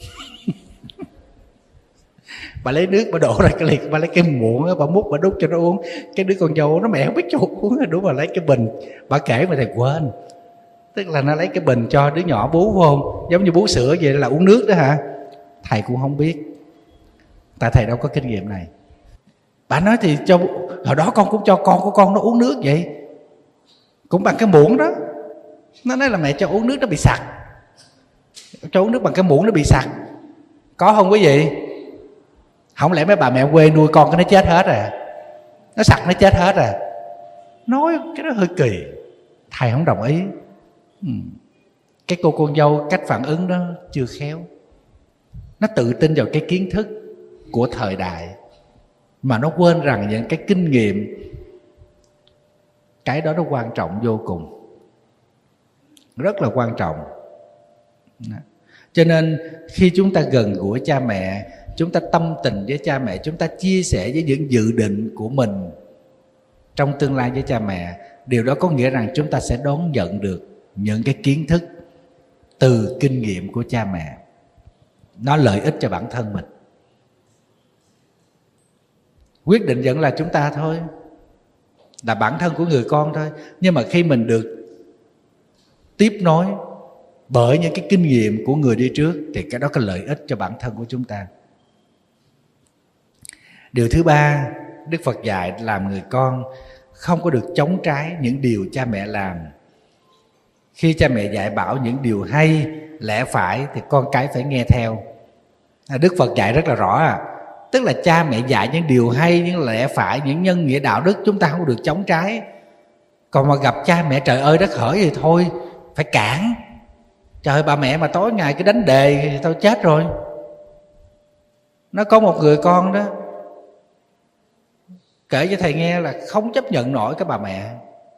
Bà lấy nước bà đổ ra cái liệt, bà lấy cái muỗng bà múc bà đút cho nó uống. Cái đứa con dâu nó mẹ không biết cho uống. Đúng rồi, lấy cái bình. Bà kể mà thầy quên. Tức là nó lấy cái bình cho đứa nhỏ bú không? Giống như bú sữa vậy, là uống nước đó hả? Thầy cũng không biết, tại thầy đâu có kinh nghiệm này. Bà nói thì cho, hồi đó con cũng cho con của con nó uống nước vậy, cũng bằng cái muỗng đó. Nó nói là mẹ cho uống nước nó bị sặc, cho uống nước bằng cái muỗng nó bị sặc. Có không quý vị? Không lẽ mấy bà mẹ quê nuôi con cái nó chết hết à? Nó sặc nó chết hết à? Nói cái đó hơi kỳ, thầy không đồng ý. ừ. Cái cô con dâu cách phản ứng đó chưa khéo. Nó tự tin vào cái kiến thức của thời đại, mà nó quên rằng những cái kinh nghiệm, cái đó nó quan trọng vô cùng, rất là quan trọng. Cho nên khi chúng ta gần gũi cha mẹ, chúng ta tâm tình với cha mẹ, chúng ta chia sẻ với những dự định của mình trong tương lai với cha mẹ, điều đó có nghĩa rằng chúng ta sẽ đón nhận được những cái kiến thức từ kinh nghiệm của cha mẹ. Nó lợi ích cho bản thân mình. Quyết định vẫn là chúng ta thôi, là bản thân của người con thôi. Nhưng mà khi mình được tiếp nối bởi những cái kinh nghiệm của người đi trước, thì cái đó có lợi ích cho bản thân của chúng ta. Điều thứ ba, Đức Phật dạy làm người con không có được chống trái những điều cha mẹ làm. Khi cha mẹ dạy bảo những điều hay, lẽ phải, thì con cái phải nghe theo. Đức Phật dạy rất là rõ à. Tức là cha mẹ dạy những điều hay, những lẽ phải, những nhân nghĩa đạo đức, chúng ta không được chống trái. Còn mà gặp cha mẹ trời ơi đất hỡi thì thôi phải cản. Trời, bà mẹ mà tối ngày cứ đánh đề thì tôi chết rồi. Nó có một người con đó kể cho thầy nghe là không chấp nhận nổi cái bà mẹ,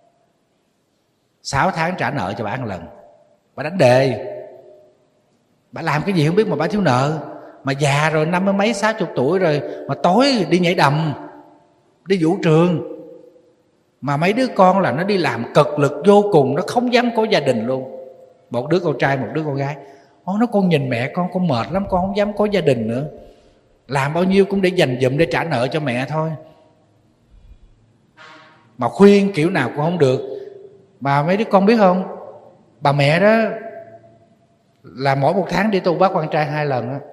sáu tháng trả nợ cho bà một lần. Bà đánh đề, bà làm cái gì không biết mà bà thiếu nợ. Mà già rồi, năm mươi mấy sáu chục tuổi rồi, mà tối đi nhảy đầm, đi vũ trường. Mà mấy đứa con là nó đi làm cực lực vô cùng, nó không dám có gia đình luôn. Một đứa con trai, một đứa con gái. Ô, nó con nhìn mẹ con, con mệt lắm, con không dám có gia đình nữa. Làm bao nhiêu cũng để dành dụm để trả nợ cho mẹ thôi. Mà khuyên kiểu nào cũng không được. Mà mấy đứa con biết không, bà mẹ đó là mỗi một tháng đi tu bác quan trai hai lần đó.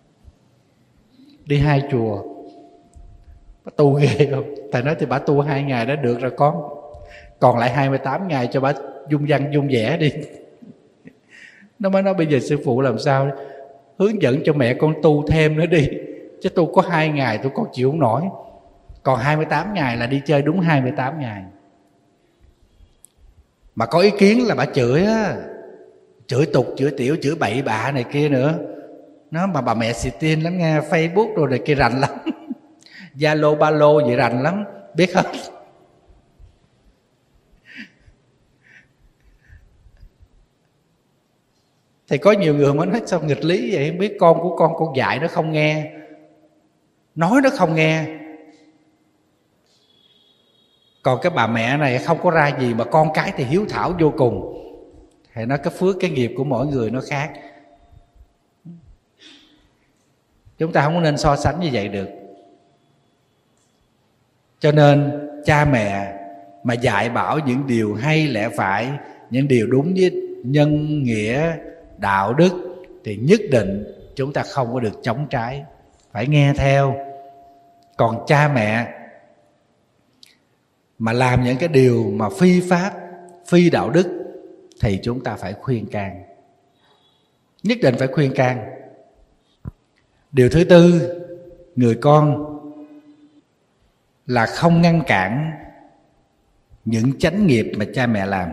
Đi hai chùa. Bà tu ghê không? Thầy nói thì bà tu hai ngày đã được rồi con, còn lại hai mươi tám ngày cho bà dung văn dung vẽ đi. Nó mới nói bây giờ sư phụ làm sao hướng dẫn cho mẹ con tu thêm nữa đi, chứ tu có hai ngày tôi con chịu không nổi. Còn hai mươi tám ngày là đi chơi đúng hai mươi tám ngày. Mà có ý kiến là bà chửi á, chửi tục, chửi tiểu, chửi bậy bạ này kia nữa. Nó mà bà mẹ xì tin lắm nghe, Facebook rồi này kia rành lắm. Zalo ba lô vậy rành lắm, biết hết. Thì có nhiều người mới nói sao nghịch lý vậy, không biết con của con con dạy nó không nghe, nói nó không nghe. Còn cái bà mẹ này không có ra gì mà con cái thì hiếu thảo vô cùng. Thì nói cái phước cái nghiệp của mỗi người nó khác. Chúng ta không nên so sánh như vậy được. Cho nên cha mẹ mà dạy bảo những điều hay lẽ phải, những điều đúng với nhân nghĩa đạo đức thì nhất định chúng ta không có được chống trái, phải nghe theo. Còn cha mẹ mà làm những cái điều mà phi pháp, phi đạo đức thì chúng ta phải khuyên can, nhất định phải khuyên can. Điều thứ tư, người con là không ngăn cản những chánh nghiệp mà cha mẹ làm.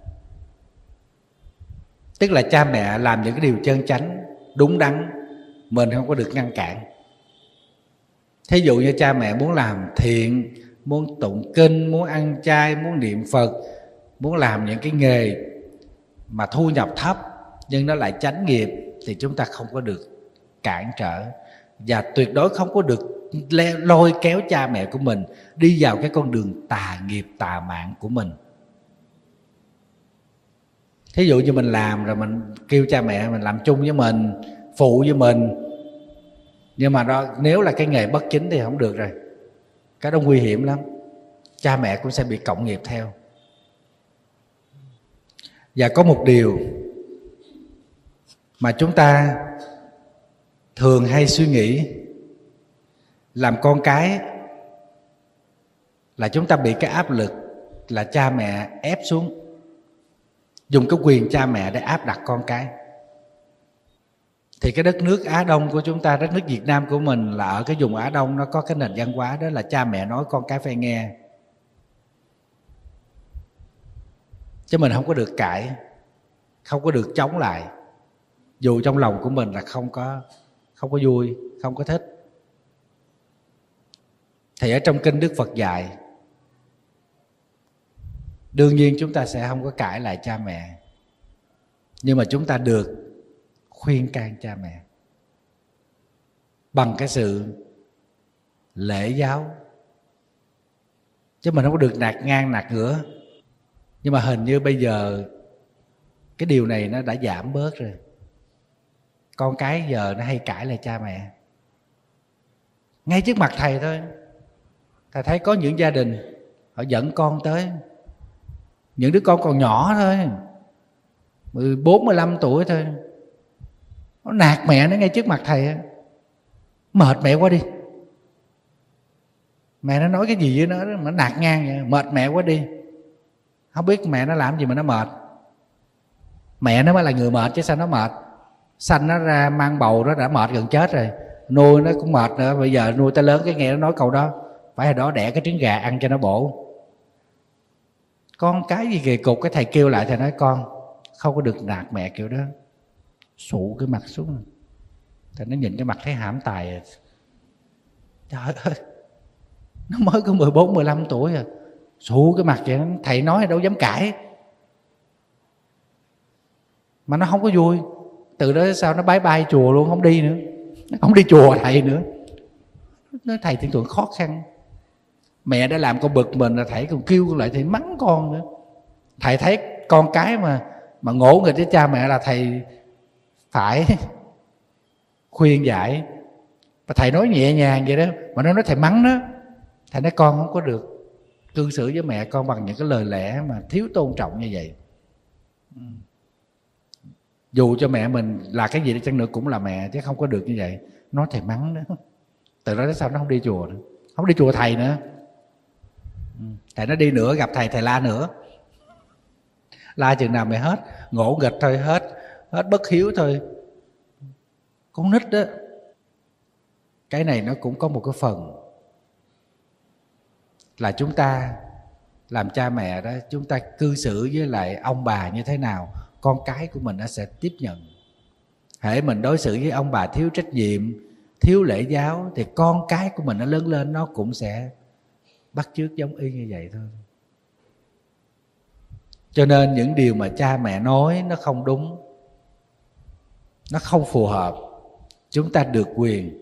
Tức là cha mẹ làm những cái điều chân chánh, đúng đắn, mình không có được ngăn cản. Thí dụ như cha mẹ muốn làm thiện, muốn tụng kinh, muốn ăn chay, muốn niệm Phật, muốn làm những cái nghề mà thu nhập thấp nhưng nó lại chánh nghiệp thì chúng ta không có được cản trở. Và tuyệt đối không có được lôi kéo cha mẹ của mình đi vào cái con đường tà nghiệp, tà mạng của mình. Thí dụ như mình làm rồi mình kêu cha mẹ mình làm chung với mình, phụ với mình, nhưng mà đó nếu là cái nghề bất chính thì không được rồi. Cái đó nguy hiểm lắm, cha mẹ cũng sẽ bị cộng nghiệp theo. Và có một điều mà chúng ta thường hay suy nghĩ, làm con cái là chúng ta bị cái áp lực là cha mẹ ép xuống, dùng cái quyền cha mẹ để áp đặt con cái. Thì cái đất nước Á Đông của chúng ta, đất nước Việt Nam của mình là ở cái vùng Á Đông, nó có cái nền văn hóa đó là cha mẹ nói con cái phải nghe, chứ mình không có được cãi, không có được chống lại, dù trong lòng của mình là không có không có vui, không có thích. Thì ở trong kinh Đức Phật dạy, đương nhiên chúng ta sẽ không có cãi lại cha mẹ, nhưng mà chúng ta được khuyên can cha mẹ bằng cái sự lễ giáo, chứ mình không có được nạt ngang nạt ngửa. Nhưng mà hình như bây giờ cái điều này nó đã giảm bớt rồi. Con cái giờ nó hay cãi lại cha mẹ ngay trước mặt thầy thôi. Thầy thấy có những gia đình họ dẫn con tới, những đứa con còn nhỏ thôi, mười bốn, mười lăm tuổi thôi, nó nạt mẹ nó ngay trước mặt thầy. Mệt mẹ quá đi. Mẹ nó nói cái gì với nó mà nó nạt ngang vậy, mệt mẹ quá đi. Không biết mẹ nó làm gì mà nó mệt. Mẹ nó mới là người mệt chứ sao nó mệt. Sanh nó ra mang bầu nó đã mệt gần chết rồi, nuôi nó cũng mệt nữa. Bây giờ nuôi tới lớn cái nghe nó nói câu đó, phải hồi đó đẻ cái trứng gà ăn cho nó bổ. Con cái gì kỳ cục, cái thầy kêu lại thầy nói con không có được nạt mẹ kiểu đó. Sụ cái mặt xuống, thầy nó nhìn cái mặt thấy hãm tài. Trời ơi, nó mới có mười bốn mười lăm tuổi à, sụ cái mặt vậy. Thầy nói đâu dám cãi, mà nó không có vui. Từ đó sao nó bye bye chùa luôn, không đi nữa, không đi chùa thầy nữa. Nói thầy tưởng tượng khó khăn, mẹ đã làm con bực mình là thầy còn kêu lại thầy mắng con nữa. Thầy thấy con cái mà mà ngỗ nghịch với cha mẹ là thầy phải khuyên giải. Và thầy nói nhẹ nhàng vậy đó, mà nó nói thầy mắng đó. Thầy nói con không có được cư xử với mẹ con bằng những cái lời lẽ mà thiếu tôn trọng như vậy. Dù cho mẹ mình là cái gì đi chăng nữa cũng là mẹ, chứ không có được như vậy. Nói thầy mắng đó. Từ đó đến sau nó không đi chùa nữa, không đi chùa thầy nữa. Thầy nó đi nữa gặp thầy, thầy la nữa. La chừng nào mày hết ngỗ nghịch thôi, hết hết bất hiếu thôi. Con nít đó, cái này nó cũng có một cái phần là chúng ta làm cha mẹ đó, chúng ta cư xử với lại ông bà như thế nào, con cái của mình nó sẽ tiếp nhận. Hễ mình đối xử với ông bà thiếu trách nhiệm, thiếu lễ giáo, thì con cái của mình nó lớn lên nó cũng sẽ bắt chước giống y như vậy thôi. Cho nên những điều mà cha mẹ nói nó không đúng, nó không phù hợp, chúng ta được quyền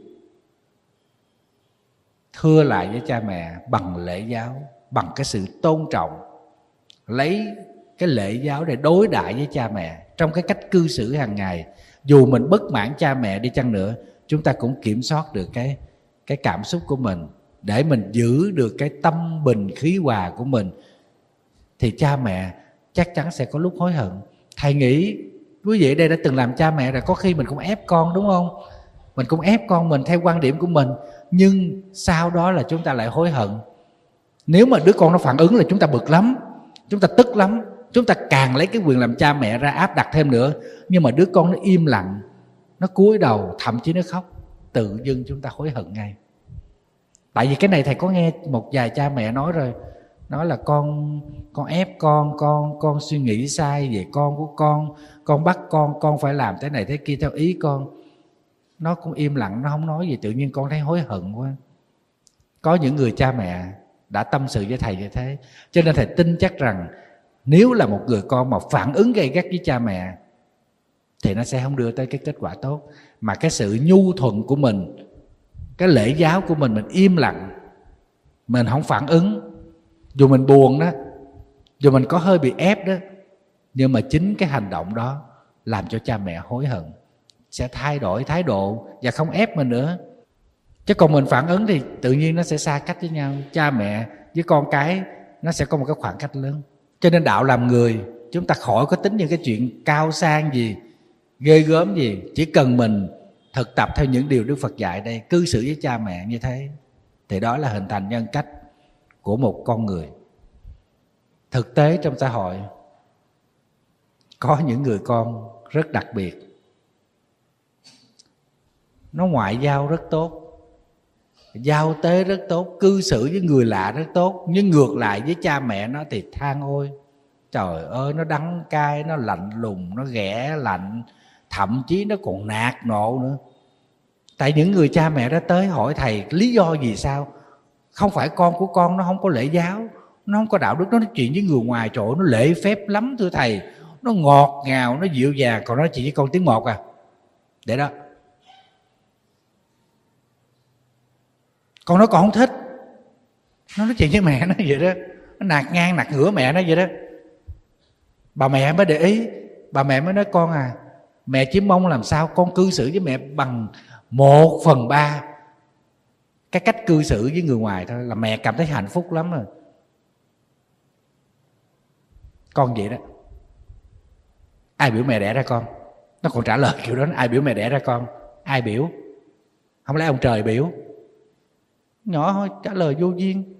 thưa lại với cha mẹ bằng lễ giáo, bằng cái sự tôn trọng. Lấy cái lễ giáo để đối đãi với cha mẹ trong cái cách cư xử hàng ngày. Dù mình bất mãn cha mẹ đi chăng nữa, chúng ta cũng kiểm soát được cái, cái cảm xúc của mình, để mình giữ được cái tâm bình khí hòa của mình. Thì cha mẹ chắc chắn sẽ có lúc hối hận. Thầy nghĩ quý vị đây đã từng làm cha mẹ rồi, có khi mình cũng ép con, đúng không? Mình cũng ép con mình theo quan điểm của mình, nhưng sau đó là chúng ta lại hối hận. Nếu mà đứa con nó phản ứng là chúng ta bực lắm, chúng ta tức lắm, chúng ta càng lấy cái quyền làm cha mẹ ra áp đặt thêm nữa. Nhưng mà đứa con nó im lặng, nó cúi đầu, thậm chí nó khóc, tự dưng chúng ta hối hận ngay. Tại vì cái này thầy có nghe một vài cha mẹ nói rồi, nói là con con ép con, con con suy nghĩ sai về con của con, con bắt con, con phải làm thế này thế kia theo ý con. Nó cũng im lặng, nó không nói gì, tự nhiên con thấy hối hận quá. Có những người cha mẹ đã tâm sự với thầy như thế. Cho nên thầy tin chắc rằng nếu là một người con mà phản ứng gay gắt với cha mẹ thì nó sẽ không đưa tới cái kết quả tốt. Mà cái sự nhu thuận của mình, cái lễ giáo của mình, mình im lặng, mình không phản ứng, dù mình buồn đó, dù mình có hơi bị ép đó, nhưng mà chính cái hành động đó làm cho cha mẹ hối hận, sẽ thay đổi thái độ và không ép mình nữa. Chứ còn mình phản ứng thì tự nhiên nó sẽ xa cách với nhau. Cha mẹ với con cái nó sẽ có một cái khoảng cách lớn. Cho nên đạo làm người, chúng ta khỏi có tính những cái chuyện cao sang gì, ghê gớm gì. Chỉ cần mình thực tập theo những điều Đức Phật dạy đây, cư xử với cha mẹ như thế, thì đó là hình thành nhân cách của một con người. Thực tế trong xã hội có những người con rất đặc biệt, nó ngoại giao rất tốt, giao tế rất tốt, cư xử với người lạ rất tốt, nhưng ngược lại với cha mẹ nó thì than ôi, trời ơi, nó đắng cay, nó lạnh lùng, nó ghẻ lạnh, thậm chí nó còn nạt nộ nữa. Tại những người cha mẹ đó tới hỏi thầy lý do gì sao? Không phải con của con nó không có lễ giáo, nó không có đạo đức, nó nói chuyện với người ngoài, trời ơi, nó lễ phép lắm thưa thầy, nó ngọt ngào, nó dịu dàng, còn nói chuyện với con tiếng một à. Để đó. Con nó còn không thích, nó nói chuyện với mẹ nó vậy đó, nó nạt ngang nạt ngửa mẹ nó vậy đó. Bà mẹ mới để ý, bà mẹ mới nói con à, mẹ chỉ mong làm sao con cư xử với mẹ bằng một phần ba cái cách cư xử với người ngoài thôi là mẹ cảm thấy hạnh phúc lắm rồi. Con vậy đó. Ai biểu mẹ đẻ ra con? Nó còn trả lời kiểu đó, ai biểu mẹ đẻ ra con? Ai biểu? Không lẽ ông trời biểu? Nhỏ thôi, trả lời vô duyên.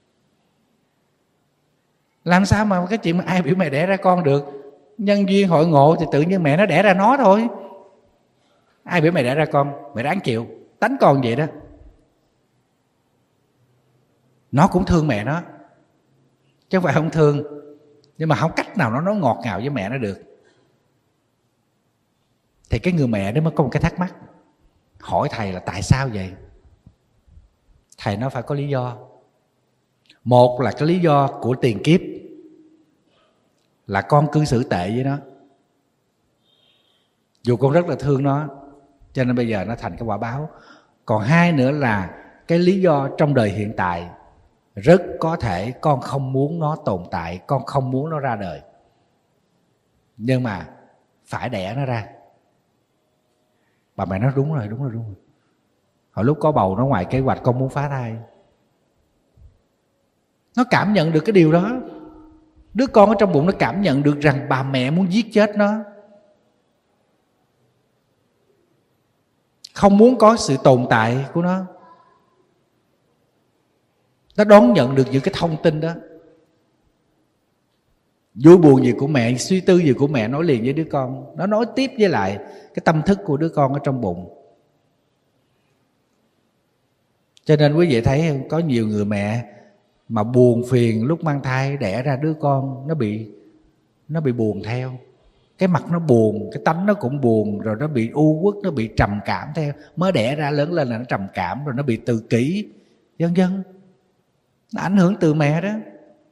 Làm sao mà cái chuyện mà ai biểu mẹ đẻ ra con được? Nhân duyên hội ngộ thì tự nhiên mẹ nó đẻ ra nó thôi. Ai biểu mẹ đẻ ra con? Mẹ ráng chịu. Tánh con vậy đó. Nó cũng thương mẹ nó, chứ không phải không thương, nhưng mà không cách nào nó nói ngọt ngào với mẹ nó được. Thì cái người mẹ đó mới có một cái thắc mắc, hỏi thầy là tại sao vậy? Thầy nói phải có lý do. Một là cái lý do của tiền kiếp, là con cư xử tệ với nó, dù con rất là thương nó, cho nên bây giờ nó thành cái quả báo. Còn hai nữa là cái lý do trong đời hiện tại, rất có thể con không muốn nó tồn tại, con không muốn nó ra đời, nhưng mà phải đẻ nó ra. Bà mẹ nói đúng rồi, đúng rồi, đúng rồi. Hồi lúc có bầu nó ngoài kế hoạch, con muốn phá thai. Nó cảm nhận được cái điều đó. Đứa con ở trong bụng nó cảm nhận được rằng bà mẹ muốn giết chết nó, không muốn có sự tồn tại của nó. Nó đón nhận được những cái thông tin đó. Vui buồn gì của mẹ, suy tư gì của mẹ nói liền với đứa con. Nó nói tiếp với lại cái tâm thức của đứa con ở trong bụng. Cho nên quý vị thấy không, có nhiều người mẹ mà buồn phiền lúc mang thai đẻ ra đứa con, nó bị nó bị buồn theo. Cái mặt nó buồn, cái tánh nó cũng buồn, rồi nó bị u uất, nó bị trầm cảm theo. Mới đẻ ra lớn lên là nó trầm cảm, rồi nó bị tự kỷ, vân vân. Nó ảnh hưởng từ mẹ đó.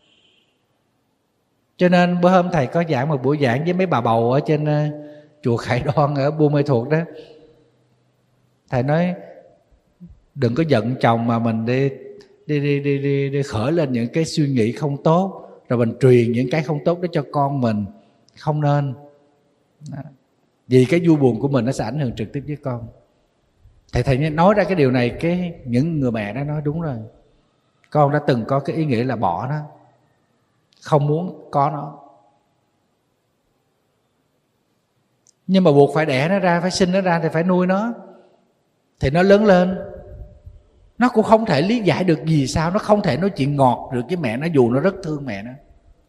Cho nên bữa hôm thầy có giảng một buổi giảng với mấy bà bầu ở trên uh, chùa Khải Đoan ở Buôn Mê Thuột đó. Thầy nói đừng có giận chồng mà mình đi đi, đi, đi, đi đi khởi lên những cái suy nghĩ không tốt, rồi mình truyền những cái không tốt đó cho con mình. Không nên. Đó. Vì cái vui buồn của mình nó sẽ ảnh hưởng trực tiếp với con. Thầy thầy nói ra cái điều này, cái những người mẹ đó nói đúng rồi. Con đã từng có cái ý nghĩ là bỏ nó, không muốn có nó, nhưng mà buộc phải đẻ nó ra, phải sinh nó ra thì phải nuôi nó. Thì nó lớn lên, nó cũng không thể lý giải được vì sao nó không thể nói chuyện ngọt được với mẹ nó, dù nó rất thương mẹ nó.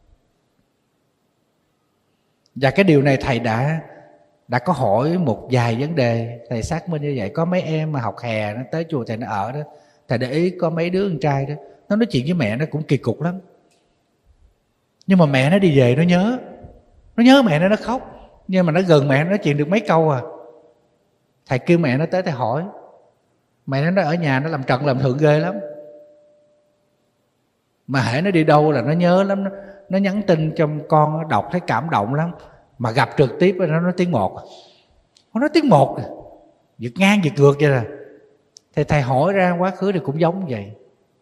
Và cái điều này thầy đã đã có hỏi một vài vấn đề, thầy xác minh như vậy. Có mấy em mà học hè nó tới chùa thầy nó ở đó, thầy để ý có mấy đứa con trai đó, nó nói chuyện với mẹ nó cũng kỳ cục lắm. Nhưng mà mẹ nó đi về nó nhớ, nó nhớ mẹ nó, nó khóc, nhưng mà nó gần mẹ nó nói chuyện được mấy câu à. Thầy kêu mẹ nó tới thầy hỏi, mẹ nó nói ở nhà nó làm trần làm thượng ghê lắm, mà hễ nó đi đâu là nó nhớ lắm. Nó, nó nhắn tin cho con, nó đọc thấy cảm động lắm, mà gặp trực tiếp nó nói tiếng một. Nó nói tiếng một, giật ngang giật ngược vậy. Là thầy thầy hỏi ra quá khứ thì cũng giống vậy.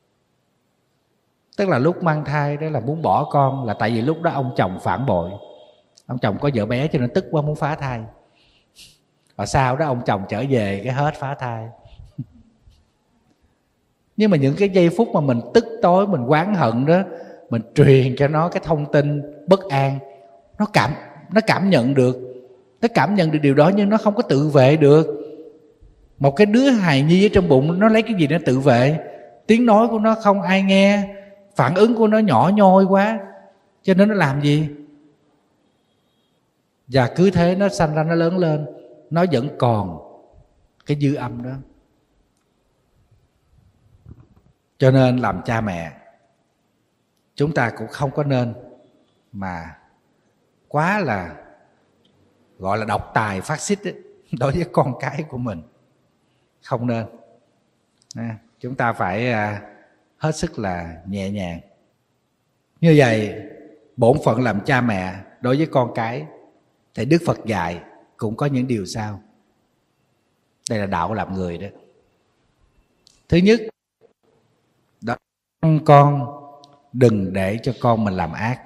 Tức là lúc mang thai đó là muốn bỏ con, là tại vì lúc đó ông chồng phản bội, ông chồng có vợ bé cho nên tức quá muốn phá thai. Và sau đó ông chồng trở về cái hết phá thai. Nhưng mà những cái giây phút mà mình tức tối, mình oán hận đó, mình truyền cho nó cái thông tin bất an, nó cảm nó cảm nhận được, nó cảm nhận được điều đó, nhưng nó không có tự vệ được. Một cái đứa hài nhi ở trong bụng, nó lấy cái gì nó tự vệ? Tiếng nói của nó không ai nghe, phản ứng của nó nhỏ nhoi quá, cho nên nó làm gì? Và cứ thế nó sanh ra, nó lớn lên, nó vẫn còn cái dư âm đó. Cho nên làm cha mẹ, chúng ta cũng không có nên mà quá là gọi là độc tài phát xít ấy, đối với con cái của mình. Không nên. À, chúng ta phải à, hết sức là nhẹ nhàng. Như vậy, bổn phận làm cha mẹ đối với con cái thì Đức Phật dạy cũng có những điều sau. Đây là đạo làm người đó. Thứ nhất, đó, con đừng để cho con mình làm ác.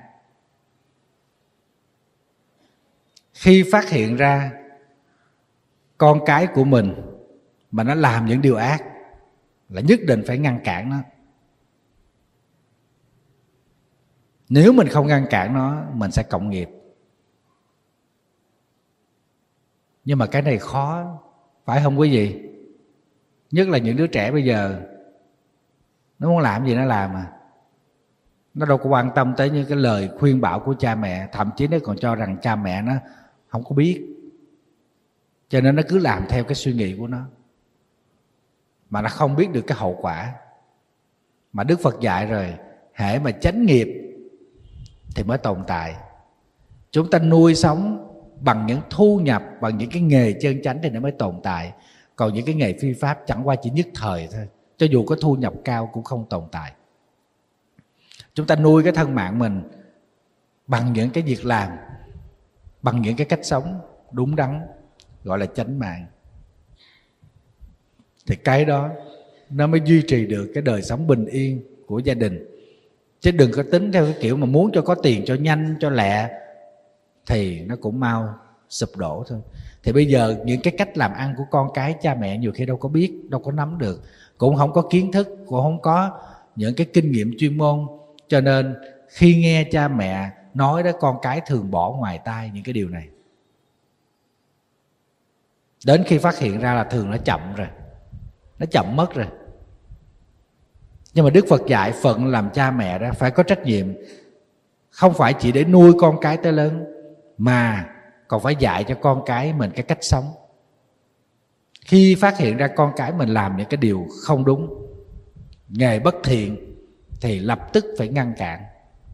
Khi phát hiện ra con cái của mình mà nó làm những điều ác là nhất định phải ngăn cản nó. Nếu mình không ngăn cản nó, mình sẽ cộng nghiệp. Nhưng mà cái này khó, phải không quý vị? Nhất là những đứa trẻ bây giờ, nó muốn làm gì nó làm à. Nó đâu có quan tâm tới những cái lời khuyên bảo của cha mẹ. Thậm chí nó còn cho rằng cha mẹ nó không có biết, cho nên nó cứ làm theo cái suy nghĩ của nó. mà nó không biết được cái hậu quả. Mà Đức Phật dạy rồi, hễ mà chánh nghiệp thì mới tồn tại. Chúng ta nuôi sống bằng những thu nhập, bằng những cái nghề chân chánh thì nó mới tồn tại. Còn những cái nghề phi pháp chẳng qua chỉ nhất thời thôi, cho dù có thu nhập cao cũng không tồn tại. Chúng ta nuôi cái thân mạng mình bằng những cái việc làm, bằng những cái cách sống đúng đắn, gọi là chánh mạng, thì cái đó nó mới duy trì được cái đời sống bình yên của gia đình. Chứ đừng có tính theo cái kiểu mà muốn cho có tiền cho nhanh, cho lẹ, thì nó cũng mau sụp đổ thôi. Thì bây giờ những cái cách làm ăn của con cái, cha mẹ nhiều khi đâu có biết, đâu có nắm được, cũng không có kiến thức, cũng không có những cái kinh nghiệm chuyên môn. Cho nên khi nghe cha mẹ nói đó, con cái thường bỏ ngoài tai những cái điều này. Đến khi phát hiện ra là thường nó chậm rồi, nó chậm mất rồi. Nhưng mà Đức Phật dạy phận làm cha mẹ đó phải có trách nhiệm, không phải chỉ để nuôi con cái tới lớn, mà còn phải dạy cho con cái mình cái cách sống. Khi phát hiện ra con cái mình làm những cái điều không đúng, nghề bất thiện, thì lập tức phải ngăn cản.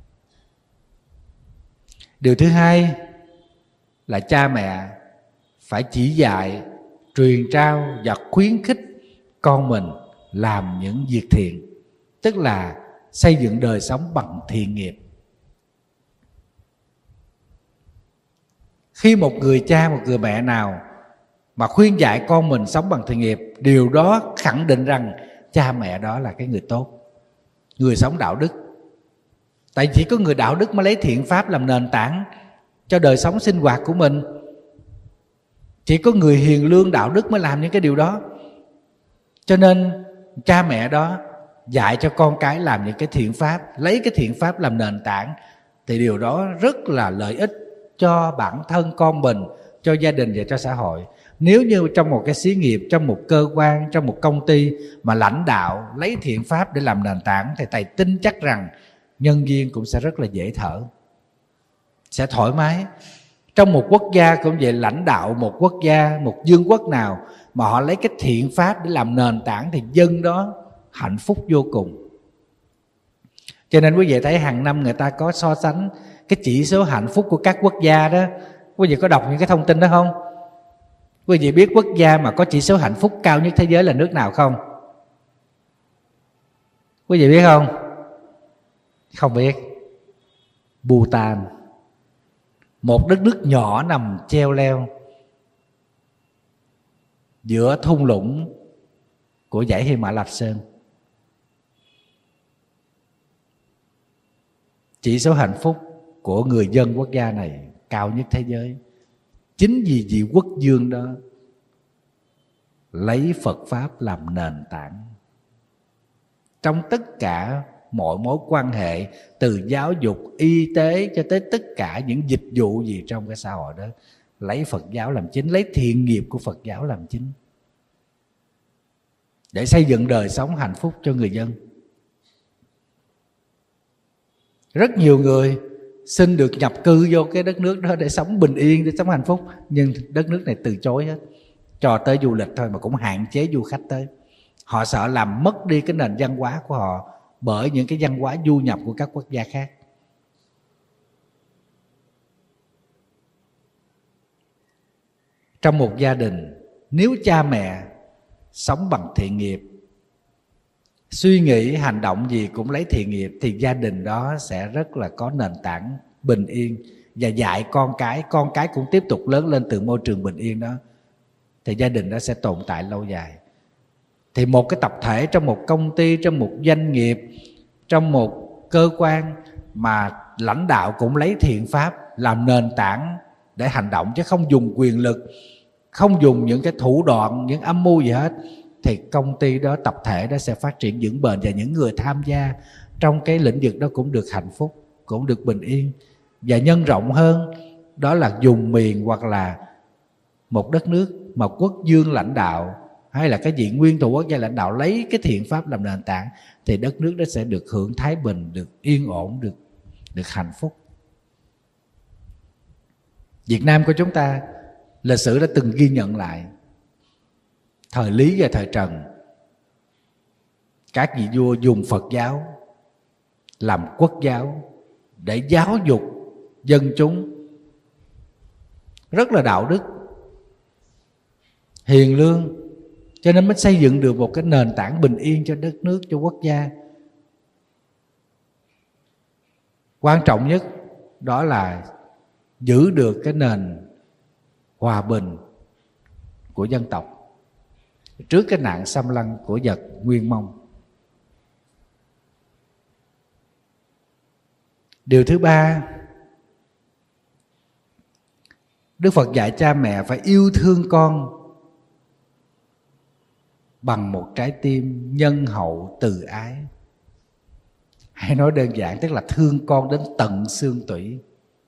Điều thứ hai là cha mẹ phải chỉ dạy, truyền trao và khuyến khích con mình làm những việc thiện, tức là xây dựng đời sống bằng thiện nghiệp. Khi một người cha, một người mẹ nào mà khuyên dạy con mình sống bằng thiện nghiệp, điều đó khẳng định rằng cha mẹ đó là cái người tốt, người sống đạo đức. Tại chỉ có người đạo đức mới lấy thiện pháp làm nền tảng cho đời sống sinh hoạt của mình. Chỉ có người hiền lương đạo đức mới làm những cái điều đó. Cho nên cha mẹ đó dạy cho con cái làm những cái thiện pháp, lấy cái thiện pháp làm nền tảng, thì điều đó rất là lợi ích cho bản thân con mình, cho gia đình và cho xã hội. Nếu như trong một cái xí nghiệp, trong một cơ quan, trong một công ty mà lãnh đạo lấy thiện pháp để làm nền tảng, thì thầy tin chắc rằng nhân viên cũng sẽ rất là dễ thở, sẽ thoải mái. Trong một quốc gia cũng vậy, lãnh đạo một quốc gia, một vương quốc nào mà họ lấy cái thiện pháp để làm nền tảng thì dân đó hạnh phúc vô cùng. Cho nên quý vị thấy hàng năm người ta có so sánh cái chỉ số hạnh phúc của các quốc gia đó. Quý vị có đọc những cái thông tin đó không? Quý vị biết quốc gia mà có chỉ số hạnh phúc cao nhất thế giới là nước nào không? Quý vị biết không? Không biết. Bhutan, một đất nước nhỏ nằm treo leo giữa thung lũng của dãy Hy Mã Lạp Sơn. Chỉ số hạnh phúc của người dân quốc gia này cao nhất thế giới. Chính vì vị quốc vương đó lấy Phật Pháp làm nền tảng. Trong tất cả mọi mối quan hệ, từ giáo dục, y tế cho tới tất cả những dịch vụ gì trong cái xã hội đó, lấy Phật giáo làm chính, lấy thiện nghiệp của Phật giáo làm chính, để xây dựng đời sống hạnh phúc cho người dân. Rất nhiều người xin được nhập cư vô cái đất nước đó để sống bình yên, để sống hạnh phúc, nhưng đất nước này từ chối hết, cho tới du lịch thôi mà cũng hạn chế du khách tới. Họ sợ làm mất đi cái nền văn hóa của họ bởi những cái văn hóa du nhập của các quốc gia khác. Trong một gia đình, nếu cha mẹ sống bằng thiện nghiệp, suy nghĩ hành động gì cũng lấy thiện nghiệp, thì gia đình đó sẽ rất là có nền tảng bình yên. Và dạy con cái, con cái cũng tiếp tục lớn lên từ môi trường bình yên đó, thì gia đình đó sẽ tồn tại lâu dài. Thì một cái tập thể, trong một công ty, trong một doanh nghiệp, trong một cơ quan mà lãnh đạo cũng lấy thiện pháp làm nền tảng để hành động, chứ không dùng quyền lực, không dùng những cái thủ đoạn, những âm mưu gì hết, thì công ty đó, tập thể đó sẽ phát triển vững bền, và những người tham gia trong cái lĩnh vực đó cũng được hạnh phúc, cũng được bình yên. Và nhân rộng hơn, đó là vùng miền hoặc là một đất nước mà quốc vương lãnh đạo, hay là cái vị nguyên thủ quốc gia lãnh đạo lấy cái thiện pháp làm nền tảng, thì đất nước đó sẽ được hưởng thái bình, được yên ổn, được, được hạnh phúc. Việt Nam của chúng ta, lịch sử đã từng ghi nhận lại thời Lý và thời Trần, các vị vua dùng Phật giáo làm quốc giáo để giáo dục dân chúng rất là đạo đức, hiền lương, cho nên mới xây dựng được một cái nền tảng bình yên cho đất nước, cho quốc gia. Quan trọng nhất đó là giữ được cái nền hòa bình của dân tộc trước cái nạn xâm lăng của giặc Nguyên Mông. Điều thứ ba, Đức Phật dạy cha mẹ phải yêu thương con bằng một trái tim nhân hậu từ ái. Hay nói đơn giản tức là thương con đến tận xương tủy.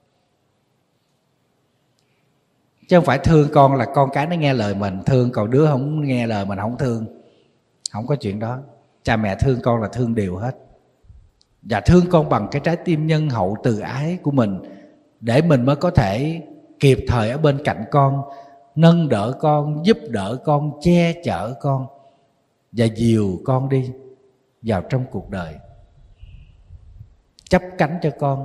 Chứ không phải thương con là con cái nó nghe lời mình thương, còn đứa không nghe lời mình không thương. Không có chuyện đó. Cha mẹ thương con là thương đều hết. Và thương con bằng cái trái tim nhân hậu từ ái của mình, để mình mới có thể kịp thời ở bên cạnh con, nâng đỡ con, giúp đỡ con, che chở con và dìu con đi vào trong cuộc đời, chắp cánh cho con